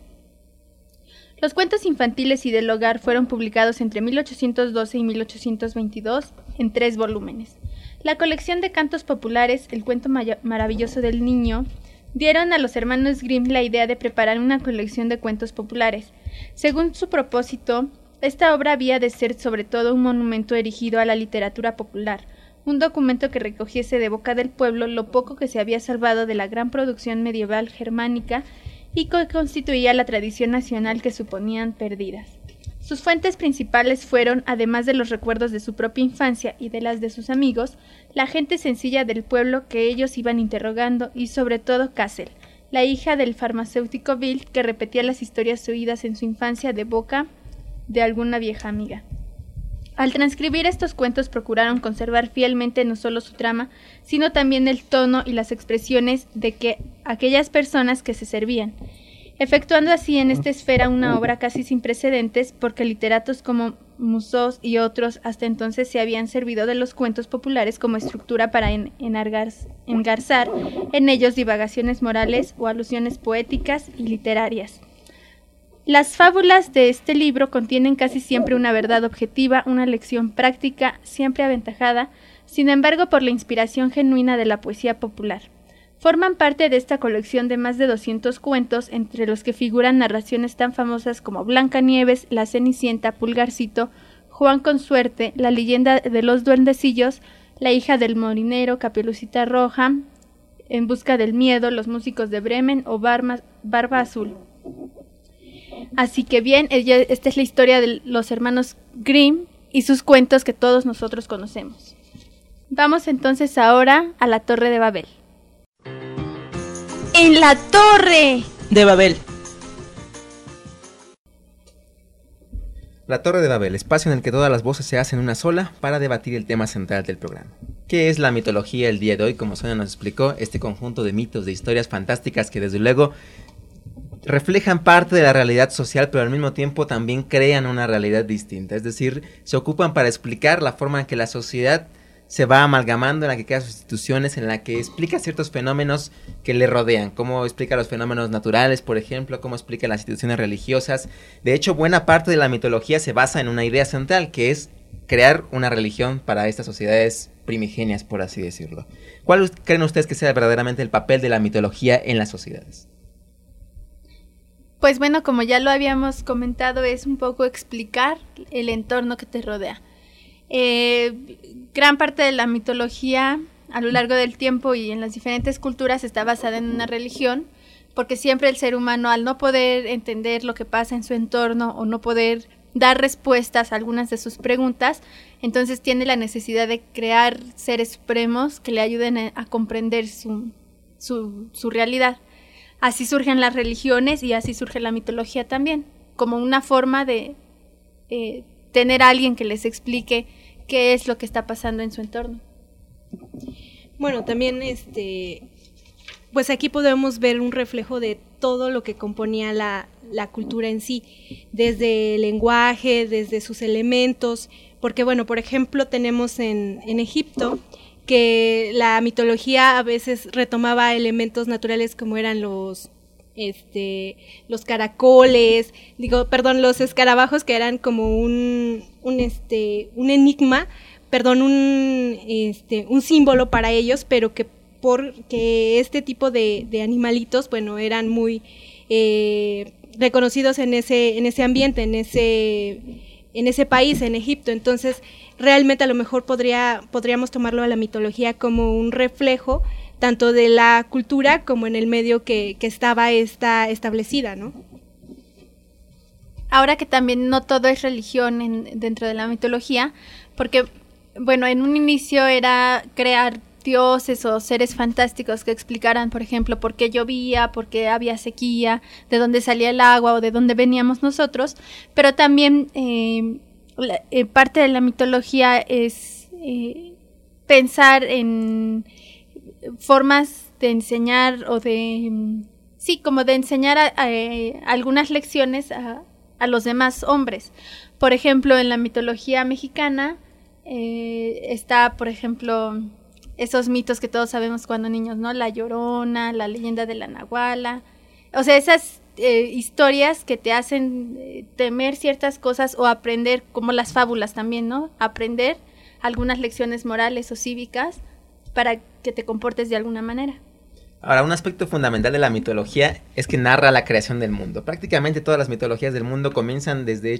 Los cuentos infantiles y del hogar fueron publicados entre 1812 y 1822 en 3 volúmenes. La colección de cantos populares, El cuento maravilloso del niño, dieron a los hermanos Grimm la idea de preparar una colección de cuentos populares. Según su propósito, esta obra había de ser sobre todo un monumento erigido a la literatura popular, un documento que recogiese de boca del pueblo lo poco que se había salvado de la gran producción medieval germánica y que constituía la tradición nacional que suponían perdidas. Sus fuentes principales fueron, además de los recuerdos de su propia infancia y de las de sus amigos, la gente sencilla del pueblo que ellos iban interrogando y sobre todo Kassel, la hija del farmacéutico Bill, que repetía las historias oídas en su infancia de boca de alguna vieja amiga. Al transcribir estos cuentos procuraron conservar fielmente no solo su trama, sino también el tono y las expresiones de aquellas personas que se servían, efectuando así en esta esfera una obra casi sin precedentes, porque literatos como Musos y otros hasta entonces se habían servido de los cuentos populares como estructura para engarzar en ellos divagaciones morales o alusiones poéticas y literarias. Las fábulas de este libro contienen casi siempre una verdad objetiva, una lección práctica, siempre aventajada, sin embargo por la inspiración genuina de la poesía popular. Forman parte de esta colección de más de 200 cuentos, entre los que figuran narraciones tan famosas como Blancanieves, La Cenicienta, Pulgarcito, Juan con Suerte, La leyenda de los duendecillos, La hija del molinero, Caperucita Roja, En busca del miedo, Los músicos de Bremen o Barba Azul. Así que bien, esta es la historia de los hermanos Grimm y sus cuentos que todos nosotros conocemos. Vamos entonces ahora a la Torre de Babel. ¡En la Torre de Babel! La Torre de Babel, espacio en el que todas las voces se hacen una sola para debatir el tema central del programa. ¿Qué es la mitología el día de hoy? Como Sonia nos explicó, este conjunto de mitos, de historias fantásticas que desde luego reflejan parte de la realidad social, pero al mismo tiempo también crean una realidad distinta. Es decir, se ocupan para explicar la forma en que la sociedad se va amalgamando, en la que crea sus instituciones, en la que explica ciertos fenómenos que le rodean, cómo explica los fenómenos naturales, por ejemplo, cómo explica las instituciones religiosas. De hecho, buena parte de la mitología se basa en una idea central, que es crear una religión para estas sociedades primigenias, por así decirlo. ¿Cuál creen ustedes que sea verdaderamente el papel de la mitología en las sociedades? Pues bueno, como ya lo habíamos comentado, es un poco explicar el entorno que te rodea. Gran parte de la mitología a lo largo del tiempo y en las diferentes culturas está basada en una religión, porque siempre el ser humano, al no poder entender lo que pasa en su entorno o no poder dar respuestas a algunas de sus preguntas, entonces tiene la necesidad de crear seres supremos que le ayuden a comprender su realidad. Así surgen las religiones y así surge la mitología también, como una forma de tener a alguien que les explique qué es lo que está pasando en su entorno. Bueno, también pues aquí podemos ver un reflejo de todo lo que componía la cultura en sí, desde el lenguaje, desde sus elementos, porque bueno, por ejemplo, tenemos en Egipto que la mitología a veces retomaba elementos naturales como eran los caracoles, los escarabajos, que eran como un enigma, un símbolo para ellos, pero que porque este tipo de animalitos, bueno, eran muy reconocidos en ese ambiente, en ese país, en Egipto. Entonces, realmente a lo mejor podríamos tomarlo a la mitología como un reflejo tanto de la cultura como en el medio que estaba establecida, ¿no? Ahora que también no todo es religión dentro de la mitología, porque, bueno, en un inicio era crear dioses o seres fantásticos que explicaran, por ejemplo, por qué llovía, por qué había sequía, de dónde salía el agua o de dónde veníamos nosotros, pero también parte de la mitología es pensar en formas de enseñar o de enseñar algunas lecciones a los demás hombres. Por ejemplo, en la mitología mexicana está, por ejemplo, esos mitos que todos sabemos cuando niños, ¿no? La Llorona, la leyenda de la Nahuala. O sea, esas historias que te hacen temer ciertas cosas o aprender, como las fábulas también, ¿no? Aprender algunas lecciones morales o cívicas para que te comportes de alguna manera. Ahora, un aspecto fundamental de la mitología es que narra la creación del mundo. Prácticamente todas las mitologías del mundo comienzan desde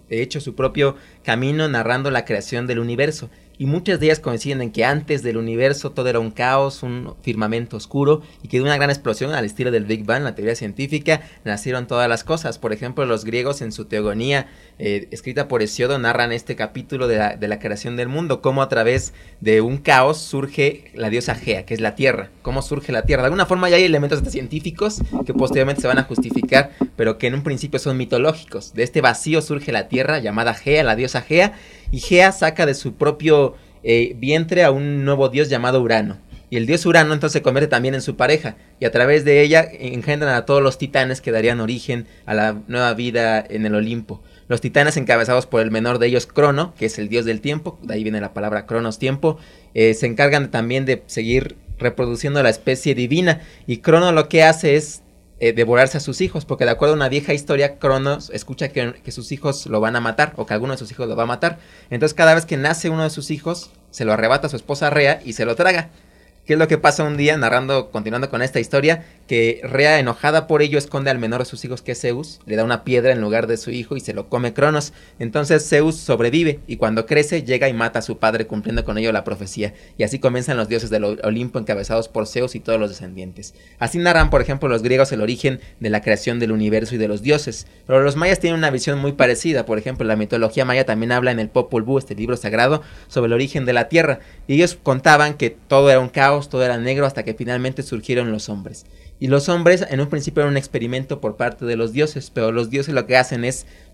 su propio camino narrando la creación del universo. Y muchas de ellas coinciden en que antes del universo todo era un caos, un firmamento oscuro, y que de una gran explosión al estilo del Big Bang, la teoría científica, nacieron todas las cosas. Por ejemplo, los griegos en su Teogonía, escrita por Hesíodo, narran este capítulo de la creación del mundo, cómo a través de un caos surge la diosa Gea, que es la tierra. ¿Cómo surge la tierra? De alguna forma ya hay elementos científicos que posteriormente se van a justificar, pero que en un principio son mitológicos. De este vacío surge la tierra, llamada Gea, la diosa Gea, y Gea saca de su propio vientre a un nuevo dios llamado Urano. Y el dios Urano entonces se convierte también en su pareja, y a través de ella engendran a todos los titanes que darían origen a la nueva vida en el Olimpo. Los titanes, encabezados por el menor de ellos, Crono, que es el dios del tiempo, de ahí viene la palabra Cronos, tiempo, se encargan también de seguir reproduciendo la especie divina, y Crono lo que hace es devorarse a sus hijos, porque de acuerdo a una vieja historia, Cronos escucha que sus hijos lo van a matar, o que alguno de sus hijos lo va a matar. Entonces cada vez que nace uno de sus hijos, se lo arrebata a su esposa Rea y se lo traga. ¿Qué es lo que pasa un día, continuando con esta historia? Que Rea, enojada por ello, esconde al menor de sus hijos, que es Zeus, le da una piedra en lugar de su hijo y se lo come Cronos. Entonces Zeus sobrevive y cuando crece llega y mata a su padre, cumpliendo con ello la profecía. Y así comienzan los dioses del Olimpo, encabezados por Zeus y todos los descendientes. Así narran, por ejemplo, los griegos el origen de la creación del universo y de los dioses. Pero los mayas tienen una visión muy parecida. Por ejemplo, la mitología maya también habla en el Popol Vuh, este libro sagrado, sobre el origen de la tierra. Y ellos contaban que todo era un caos, todo era negro, hasta que finalmente surgieron los hombres. Y los hombres en un principio eran un experimento por parte de los dioses, pero los dioses lo que hacen es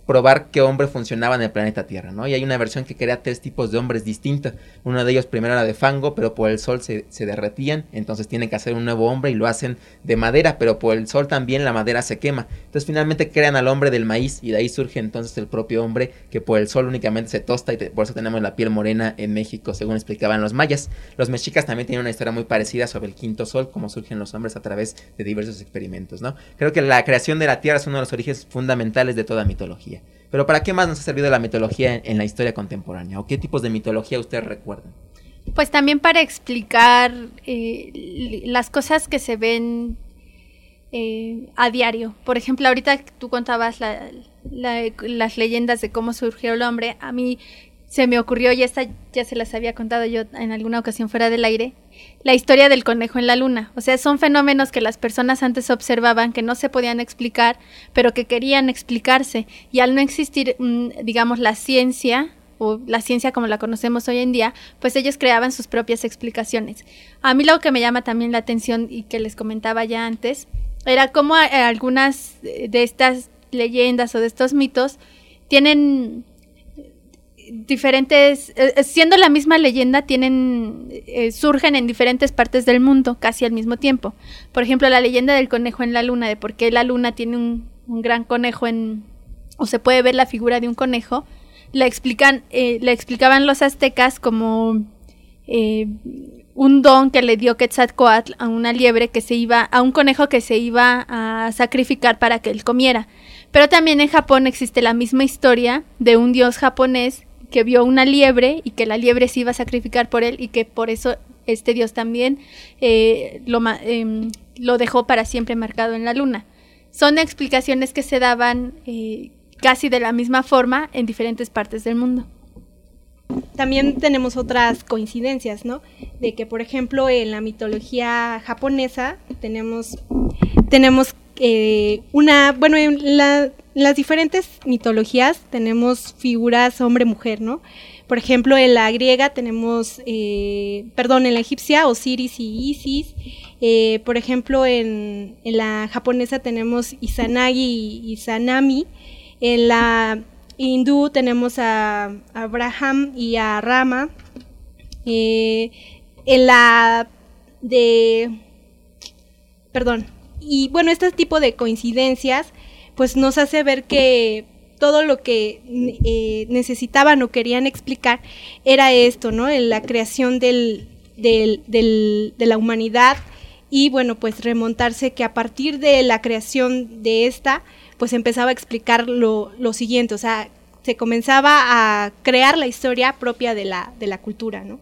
probar qué hombre funcionaba en el planeta Tierra, ¿no? Y hay una versión que crea 3 tipos de hombres distintos. Uno de ellos primero era de fango, pero por el sol se derretían, entonces tienen que hacer un nuevo hombre y lo hacen de madera, pero por el sol también la madera se quema. Entonces finalmente crean al hombre del maíz y de ahí surge entonces el propio hombre que por el sol únicamente se tosta y por eso tenemos la piel morena en México, según explicaban los mayas. Los mexicas también tienen una historia muy parecida sobre el quinto sol, cómo surgen los hombres a través de diversos experimentos, ¿no? Creo que la creación de la Tierra es uno de los orígenes fundamentales de toda mitología. Pero ¿para qué más nos ha servido la mitología en la historia contemporánea? ¿O qué tipos de mitología ustedes recuerdan? Pues también para explicar las cosas que se ven a diario. Por ejemplo, ahorita tú contabas las leyendas de cómo surgió el hombre. A mí se me ocurrió, y esta ya se las había contado yo en alguna ocasión fuera del aire, la historia del conejo en la luna. O sea, son fenómenos que las personas antes observaban, que no se podían explicar, pero que querían explicarse. Y al no existir, digamos, la ciencia, o la ciencia como la conocemos hoy en día, pues ellos creaban sus propias explicaciones. A mí lo que me llama también la atención, y que les comentaba ya antes, era cómo algunas de estas leyendas o de estos mitos tienen diferentes, siendo la misma leyenda, surgen en diferentes partes del mundo casi al mismo tiempo. Por ejemplo, la leyenda del conejo en la luna, de por qué la luna tiene un gran conejo o se puede ver la figura de un conejo, la explicaban los aztecas como un don que le dio Quetzalcóatl a una liebre a un conejo que se iba a sacrificar para que él comiera. Pero también en Japón existe la misma historia de un dios japonés que vio una liebre y que la liebre se iba a sacrificar por él, y que por eso este dios también lo dejó para siempre marcado en la luna. Son explicaciones que se daban casi de la misma forma en diferentes partes del mundo. También tenemos otras coincidencias, ¿no? De que, por ejemplo, en la mitología japonesa tenemos en las diferentes mitologías tenemos figuras hombre-mujer, ¿no? Por ejemplo, en la griega tenemos, en la egipcia, Osiris y Isis. Por ejemplo, en la japonesa tenemos Izanagi y Izanami. En la hindú tenemos a Abraham y a Rama. Y bueno, este tipo de coincidencias pues nos hace ver que todo lo que necesitaban o querían explicar era esto, ¿no? La creación de la humanidad, y bueno, pues remontarse que a partir de la creación de esta, pues empezaba a explicar lo siguiente, o sea, se comenzaba a crear la historia propia de la cultura, ¿no?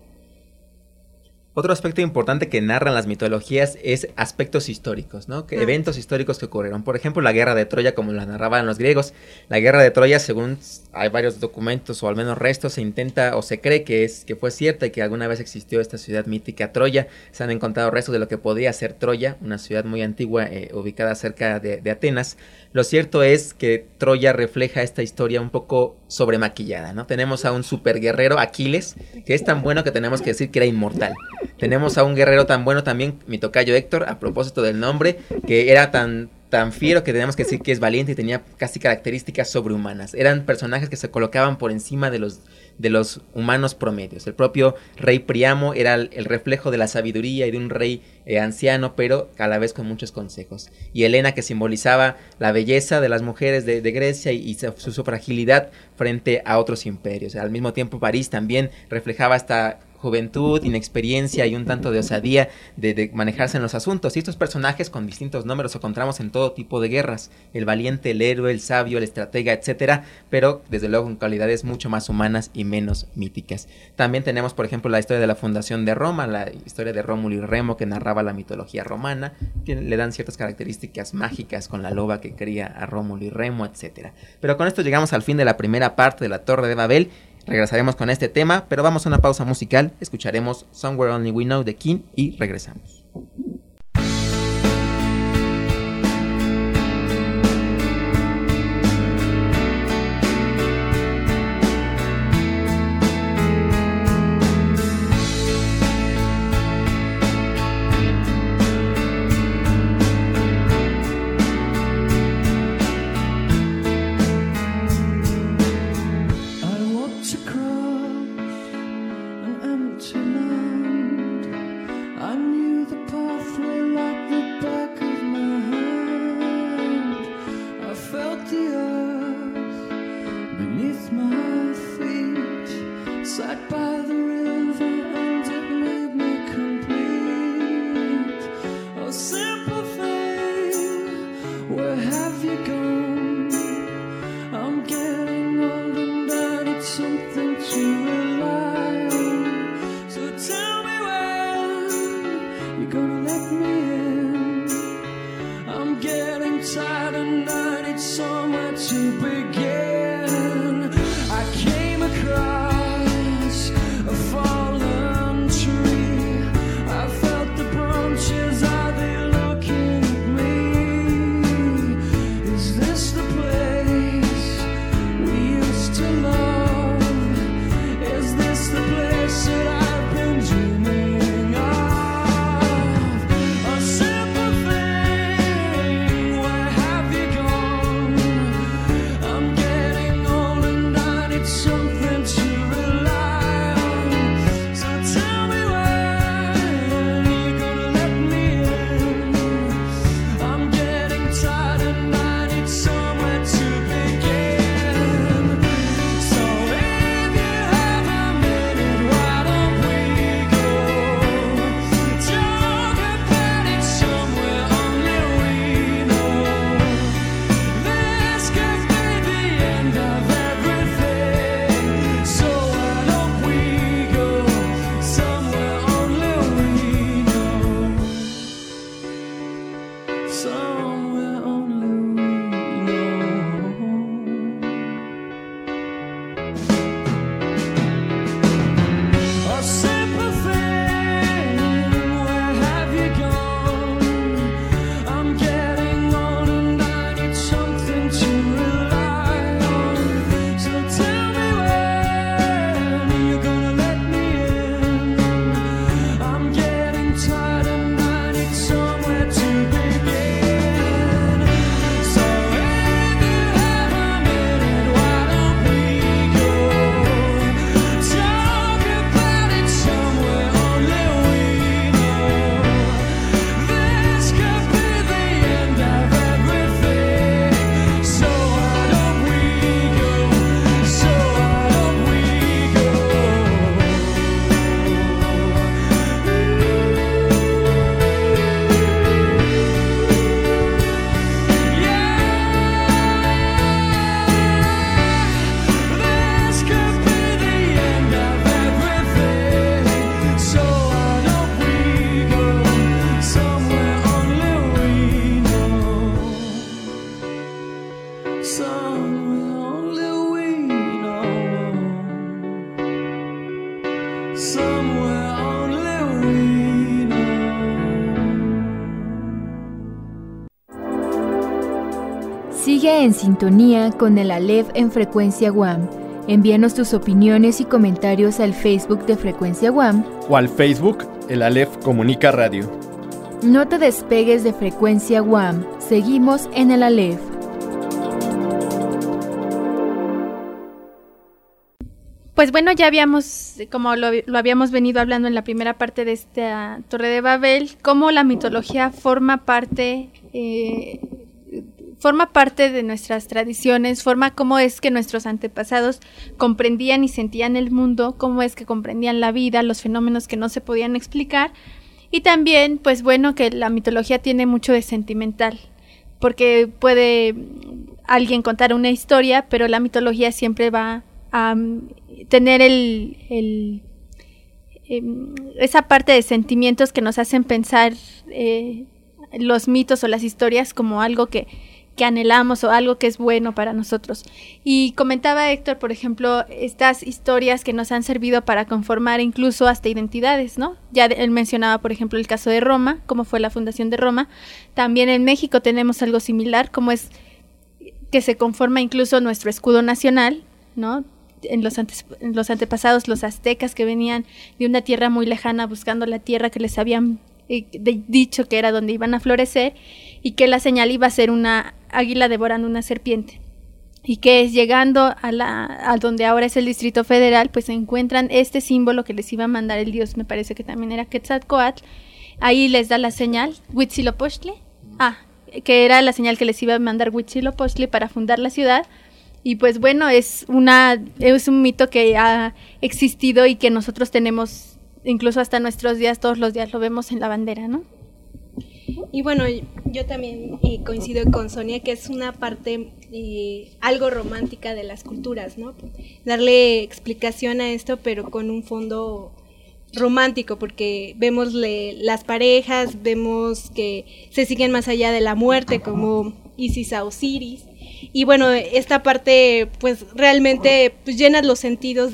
Otro aspecto importante que narran las mitologías es aspectos históricos, ¿no? Eventos históricos que ocurrieron. Por ejemplo, la guerra de Troya, como la narraban los griegos. La guerra de Troya, según hay varios documentos o al menos restos, se intenta o se cree que fue cierta y que alguna vez existió esta ciudad mítica Troya. Se han encontrado restos de lo que podía ser Troya, una ciudad muy antigua ubicada cerca de Atenas. Lo cierto es que Troya refleja esta historia un poco sobremaquillada, ¿no? Tenemos a un superguerrero, Aquiles, que es tan bueno que tenemos que decir que era inmortal. Tenemos a un guerrero tan bueno también, mi tocayo Héctor, a propósito del nombre, que era tan fiero que tenemos que decir que es valiente y tenía casi características sobrehumanas. Eran personajes que se colocaban por encima de los humanos promedios. El propio rey Príamo era el reflejo de la sabiduría y de un rey anciano, pero a la vez con muchos consejos. Y Helena, que simbolizaba la belleza de las mujeres de Grecia y su fragilidad frente a otros imperios. Al mismo tiempo, París también reflejaba esta juventud, inexperiencia y un tanto de osadía de manejarse en los asuntos. Y estos personajes con distintos nombres los encontramos en todo tipo de guerras: el valiente, el héroe, el sabio, el estratega, etcétera, pero desde luego con cualidades mucho más humanas y menos míticas. También tenemos, por ejemplo, la historia de la fundación de Roma, la historia de Rómulo y Remo, que narraba la mitología romana, que le dan ciertas características mágicas con la loba que cría a Rómulo y Remo, etcétera. Pero con esto llegamos al fin de la primera parte de la Torre de Babel. Regresaremos con este tema, pero vamos a una pausa musical. Escucharemos Somewhere Only We Know de King y regresamos. Sat by the river and it made me complete. Oh, simple thing, where have you gone? I'm getting old and I need something to rely on. So tell me when you're gonna let me in. I'm getting tired and I need somewhere to begin. I came across a fallen tree. I felt the branches, are they looking at me? Is this the place we used to love? Is this the place that I've been dreaming of? A simple thing, where have you gone? I'm getting old and I need something to rely on. So tell me when you're gonna let me in. I'm getting tired and I need somewhere to begin. So if you have a minute, why don't we go talk about it somewhere only we know? This could be the end of everything. So why don't we go somewhere only we know? Somewhere only we know. A simple thing, where have you gone? I'm getting old and I need something to rely on. So tell me when you're gonna let me in. I'm getting tired and I need somewhere to begin. So if you have a minute, why don't we go talk about it somewhere only we know? This could be the end of everything. So why don't we go? So why don't we go? This could be the end of everything. So why don't we go somewhere only we know? Somewhere only we know. Somewhere only we know. Sigue en sintonía con el Aleph en Frecuencia UAM. Envíanos tus opiniones y comentarios al Facebook de Frecuencia UAM. O al Facebook, el Aleph Comunica Radio. No te despegues de Frecuencia UAM. Seguimos en el Aleph. Pues bueno, ya habíamos, como lo habíamos venido hablando en la primera parte de esta Torre de Babel, cómo la mitología forma parte de nuestras tradiciones, forma cómo es que nuestros antepasados comprendían y sentían el mundo, cómo es que comprendían la vida, los fenómenos que no se podían explicar. Y también, pues bueno, que la mitología tiene mucho de sentimental, porque puede alguien contar una historia, pero la mitología siempre va a tener esa parte de sentimientos que nos hacen pensar los mitos o las historias como algo que anhelamos o algo que es bueno para nosotros. Y comentaba Héctor, por ejemplo, estas historias que nos han servido para conformar incluso hasta identidades, ¿no? Ya él mencionaba, por ejemplo, el caso de Roma, cómo fue la fundación de Roma. También en México tenemos algo similar, como es que se conforma incluso nuestro escudo nacional, ¿no? En los antepasados, los aztecas que venían de una tierra muy lejana buscando la tierra que les habían dicho que era donde iban a florecer, y que la señal iba a ser una águila devorando una serpiente, y que llegando a donde ahora es el Distrito Federal, pues encuentran este símbolo que les iba a mandar el dios, me parece que también era Quetzalcóatl. Ahí les da la señal Huitzilopochtli, que era la señal que les iba a mandar Huitzilopochtli para fundar la ciudad. Y pues bueno, es un mito que ha existido y que nosotros tenemos incluso hasta nuestros días, todos los días lo vemos en la bandera, ¿no? Y bueno, yo también coincido con Sonia que es una parte algo romántica de las culturas, ¿no? Darle explicación a esto, pero con un fondo romántico, porque vemos las parejas, vemos que se siguen más allá de la muerte, como Isis a Osiris. Y bueno, esta parte pues realmente pues, llena los sentidos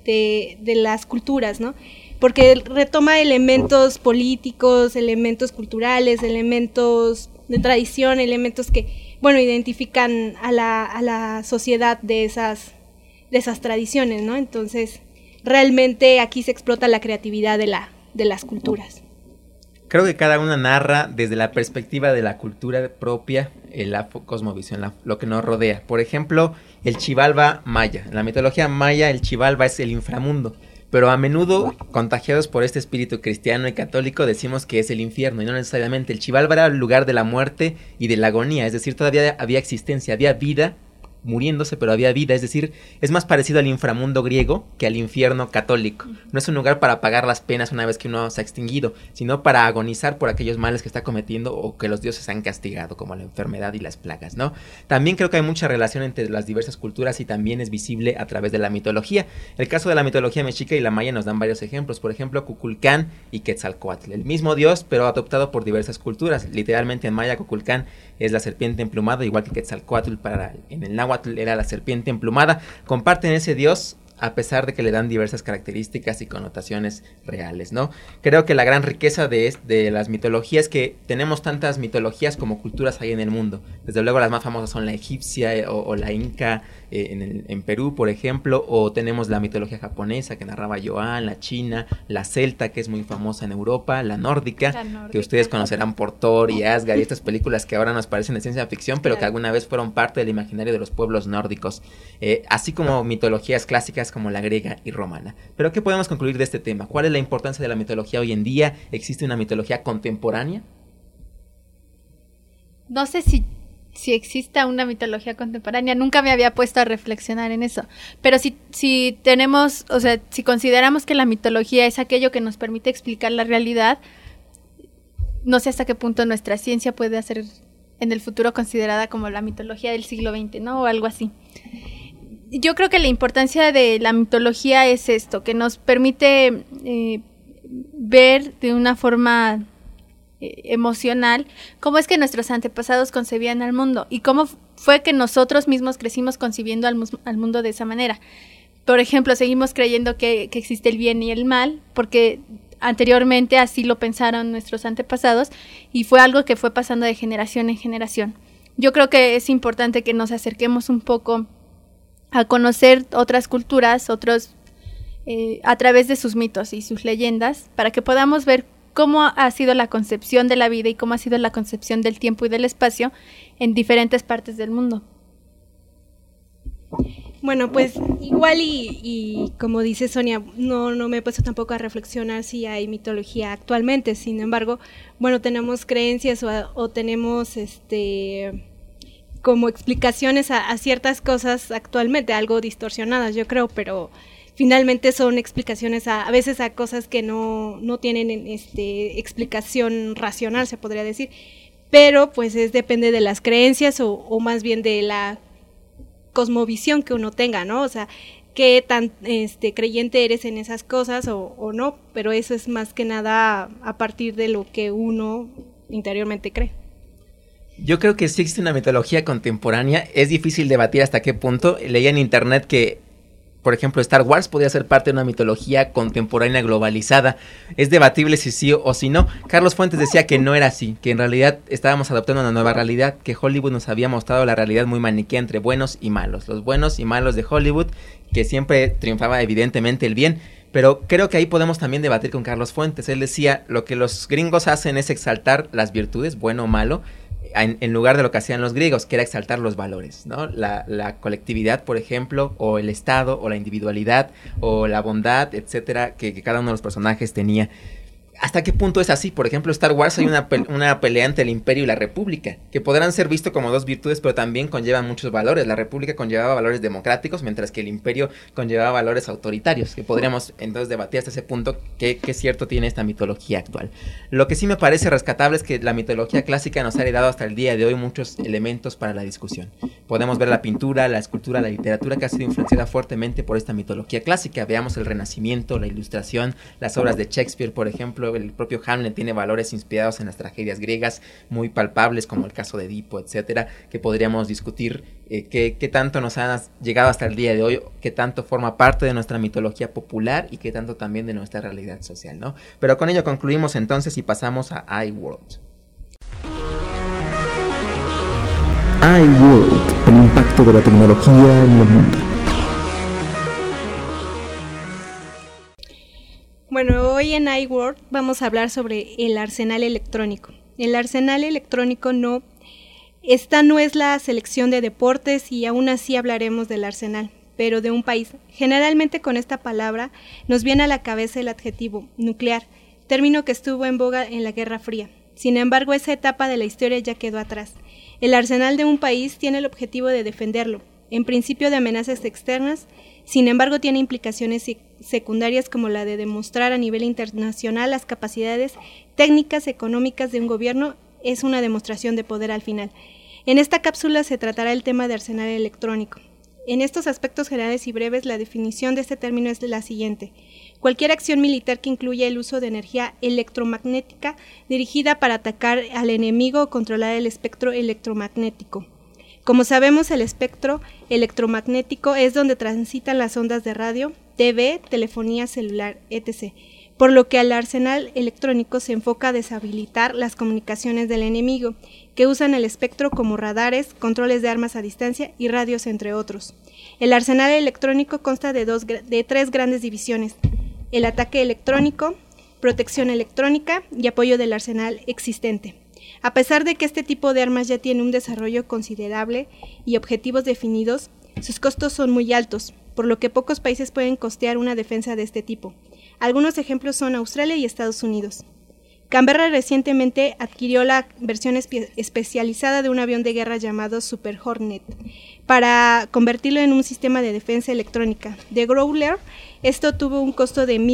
de las culturas, ¿no? Porque retoma elementos políticos, elementos culturales, elementos de tradición, elementos que, bueno, identifican a la sociedad de esas tradiciones, ¿no? Entonces, realmente aquí se explota la creatividad de las culturas. Creo que cada una narra desde la perspectiva de la cultura propia, la cosmovisión, lo que nos rodea. Por ejemplo, el Xibalba maya. En la mitología maya, el Xibalba es el inframundo. Pero a menudo, contagiados por este espíritu cristiano y católico, decimos que es el infierno, y no necesariamente. El Xibalba era el lugar de la muerte y de la agonía, es decir, todavía había existencia, había vida, muriéndose, pero había vida, es decir, es más parecido al inframundo griego que al infierno católico. No es un lugar para pagar las penas una vez que uno se ha extinguido, sino para agonizar por aquellos males que está cometiendo o que los dioses han castigado, como la enfermedad y las plagas, ¿no? También creo que hay mucha relación entre las diversas culturas y también es visible a través de la mitología. El caso de la mitología mexica y la maya nos dan varios ejemplos, por ejemplo, Cuculcán y Quetzalcóatl, el mismo dios, pero adoptado por diversas culturas. Literalmente en maya, Cuculcán es la serpiente emplumada, igual que Quetzalcóatl en el náhuatl era la serpiente emplumada. Comparten ese dios a pesar de que le dan diversas características y connotaciones reales, ¿no? Creo que la gran riqueza de las mitologías es que tenemos tantas mitologías como culturas hay en el mundo. Desde luego las más famosas son la egipcia o la inca en Perú, por ejemplo, o tenemos la mitología japonesa que narraba Joan, la china, la celta, que es muy famosa en Europa, la nórdica, que ustedes conocerán por Thor y Asgard y estas películas que ahora nos parecen de ciencia ficción, pero que alguna vez fueron parte del imaginario de los pueblos nórdicos, así como mitologías clásicas como la griega y romana. Pero ¿qué podemos concluir de este tema? ¿Cuál es la importancia de la mitología hoy en día? ¿Existe una mitología contemporánea? No sé si exista una mitología contemporánea, nunca me había puesto a reflexionar en eso, pero si tenemos, o sea, si consideramos que la mitología es aquello que nos permite explicar la realidad, no sé hasta qué punto nuestra ciencia puede ser en el futuro considerada como la mitología del siglo XX, ¿no? O algo así. Yo creo que la importancia de la mitología es esto, que nos permite ver de una forma emocional cómo es que nuestros antepasados concebían al mundo y cómo fue que nosotros mismos crecimos concibiendo al mundo de esa manera. Por ejemplo, seguimos creyendo que existe el bien y el mal porque anteriormente así lo pensaron nuestros antepasados y fue algo que fue pasando de generación en generación. Yo creo que es importante que nos acerquemos un poco a conocer otras culturas, a través de sus mitos y sus leyendas, para que podamos ver cómo ha sido la concepción de la vida y cómo ha sido la concepción del tiempo y del espacio en diferentes partes del mundo. Bueno, pues igual y como dice Sonia, no me he puesto tampoco a reflexionar si hay mitología actualmente. Sin embargo, bueno, tenemos creencias o tenemos como explicaciones a ciertas cosas actualmente, algo distorsionadas, yo creo, pero finalmente son explicaciones a veces a cosas que no tienen explicación racional, se podría decir, pero pues depende de las creencias o más bien de la cosmovisión que uno tenga, ¿no? O sea, qué tan creyente eres en esas cosas o no, pero eso es más que nada a partir de lo que uno interiormente cree. Yo creo que sí existe una mitología contemporánea, es difícil debatir hasta qué punto. Leía en internet que, por ejemplo, Star Wars podría ser parte de una mitología contemporánea globalizada. Es debatible si sí o si no. Carlos Fuentes decía que no era así, que en realidad estábamos adoptando una nueva realidad, que Hollywood nos había mostrado la realidad muy maniquea entre buenos y malos. Los buenos y malos de Hollywood, que siempre triunfaba evidentemente el bien. Pero creo que ahí podemos también debatir con Carlos Fuentes. Él decía, lo que los gringos hacen es exaltar las virtudes, bueno o malo, en lugar de lo que hacían los griegos, que era exaltar los valores, ¿no? La colectividad, por ejemplo, o el Estado, o la individualidad, o la bondad, etcétera, que cada uno de los personajes tenía. ¿Hasta qué punto es así? Por ejemplo, Star Wars hay una pelea entre el Imperio y la República, que podrán ser vistos como dos virtudes, pero también conllevan muchos valores. La República conllevaba valores democráticos, mientras que el Imperio conllevaba valores autoritarios, que podríamos entonces debatir hasta ese punto qué cierto tiene esta mitología actual. Lo que sí me parece rescatable es que la mitología clásica nos ha heredado hasta el día de hoy muchos elementos para la discusión. Podemos ver la pintura, la escultura, la literatura que ha sido influenciada fuertemente por esta mitología clásica. Veamos el Renacimiento, la Ilustración, las obras de Shakespeare, por ejemplo. El propio Hamlet tiene valores inspirados en las tragedias griegas muy palpables, como el caso de Edipo, etcétera, que podríamos discutir qué tanto nos ha llegado hasta el día de hoy, qué tanto forma parte de nuestra mitología popular y qué tanto también de nuestra realidad social, ¿no? Pero con ello concluimos entonces y pasamos a iWorld. iWorld, el impacto de la tecnología en el mundo. Bueno, hoy en iWorld vamos a hablar sobre el arsenal electrónico. El arsenal electrónico no es la selección de deportes y aún así hablaremos del arsenal, pero de un país. Generalmente con esta palabra nos viene a la cabeza el adjetivo nuclear, término que estuvo en boga en la Guerra Fría. Sin embargo, esa etapa de la historia ya quedó atrás. El arsenal de un país tiene el objetivo de defenderlo, en principio de amenazas externas. Sin embargo, tiene implicaciones secundarias como la de demostrar a nivel internacional las capacidades técnicas, económicas de un gobierno. Es una demostración de poder al final. En esta cápsula se tratará el tema de arsenal electrónico. En estos aspectos generales y breves, la definición de este término es la siguiente: cualquier acción militar que incluya el uso de energía electromagnética dirigida para atacar al enemigo o controlar el espectro electromagnético. Como sabemos, el espectro electromagnético es donde transitan las ondas de radio, TV, telefonía celular, etc., por lo que el arsenal electrónico se enfoca a deshabilitar las comunicaciones del enemigo, que usan el espectro como radares, controles de armas a distancia y radios, entre otros. El arsenal electrónico consta de tres grandes divisiones: el ataque electrónico, protección electrónica y apoyo del arsenal existente. A pesar de que este tipo de armas ya tiene un desarrollo considerable y objetivos definidos, sus costos son muy altos, por lo que pocos países pueden costear una defensa de este tipo. Algunos ejemplos son Australia y Estados Unidos. Canberra recientemente adquirió la versión especializada de un avión de guerra llamado Super Hornet para convertirlo en un sistema de defensa electrónica. De Growler, esto tuvo un costo de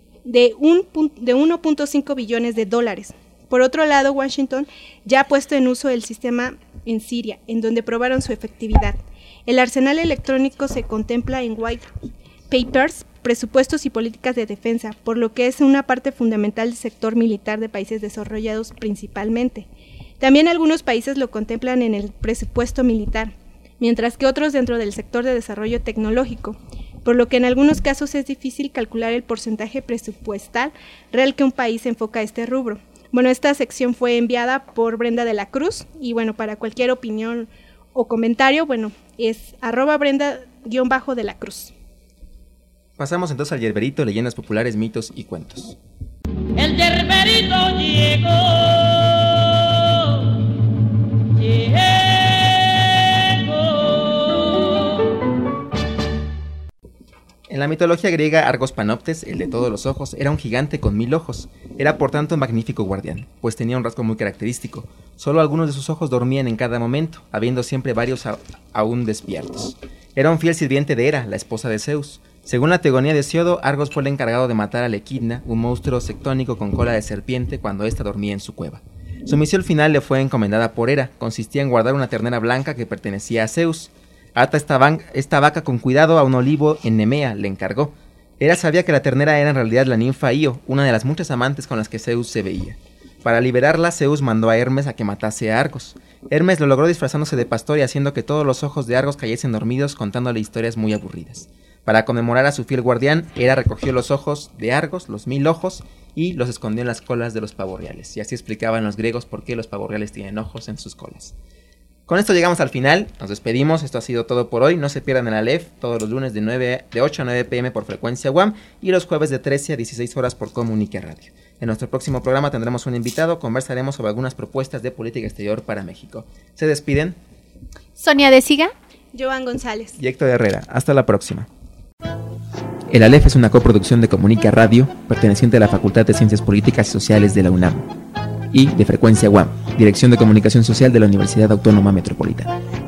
1.5 billones de dólares. Por otro lado, Washington ya ha puesto en uso el sistema en Siria, en donde probaron su efectividad. El arsenal electrónico se contempla en white papers, presupuestos y políticas de defensa, por lo que es una parte fundamental del sector militar de países desarrollados principalmente. También algunos países lo contemplan en el presupuesto militar, mientras que otros dentro del sector de desarrollo tecnológico, por lo que en algunos casos es difícil calcular el porcentaje presupuestal real que un país enfoca a este rubro. Bueno, esta sección fue enviada por Brenda de la Cruz y bueno, para cualquier opinión o comentario, bueno, es @Brenda_de la Cruz. Pasamos entonces al Yerberito, leyendas populares, mitos y cuentos. El Yerberito llegó. En la mitología griega, Argos Panoptes, el de todos los ojos, era un gigante con 1000 ojos. Era por tanto un magnífico guardián, pues tenía un rasgo muy característico. Solo algunos de sus ojos dormían en cada momento, habiendo siempre varios aún despiertos. Era un fiel sirviente de Hera, la esposa de Zeus. Según la teogonía de Hesiodo, Argos fue el encargado de matar a la Equidna, un monstruo tectónico con cola de serpiente, cuando ésta dormía en su cueva. Su misión final le fue encomendada por Hera, consistía en guardar una ternera blanca que pertenecía a Zeus. Ata esta vaca con cuidado a un olivo en Nemea, le encargó. Hera sabía que la ternera era en realidad la ninfa Io, una de las muchas amantes con las que Zeus se veía. Para liberarla, Zeus mandó a Hermes a que matase a Argos. Hermes lo logró disfrazándose de pastor y haciendo que todos los ojos de Argos cayesen dormidos, contándole historias muy aburridas. Para conmemorar a su fiel guardián, Hera recogió los ojos de Argos, los 1000 ojos, y los escondió en las colas de los pavos reales. Y así explicaban los griegos por qué los pavos reales tienen ojos en sus colas. Con esto llegamos al final, nos despedimos, esto ha sido todo por hoy. No se pierdan el Aleph todos los lunes de 8 a 9 pm por frecuencia UAM y los jueves de 13 a 16 horas por Comunica Radio. En nuestro próximo programa tendremos un invitado, conversaremos sobre algunas propuestas de política exterior para México. Se despiden Sonia de Siga, Joan González y Héctor Herrera. Hasta la próxima. El Aleph es una coproducción de Comunica Radio, perteneciente a la Facultad de Ciencias Políticas y Sociales de la UNAM, y de Frecuencia UAM, Dirección de Comunicación Social de la Universidad Autónoma Metropolitana.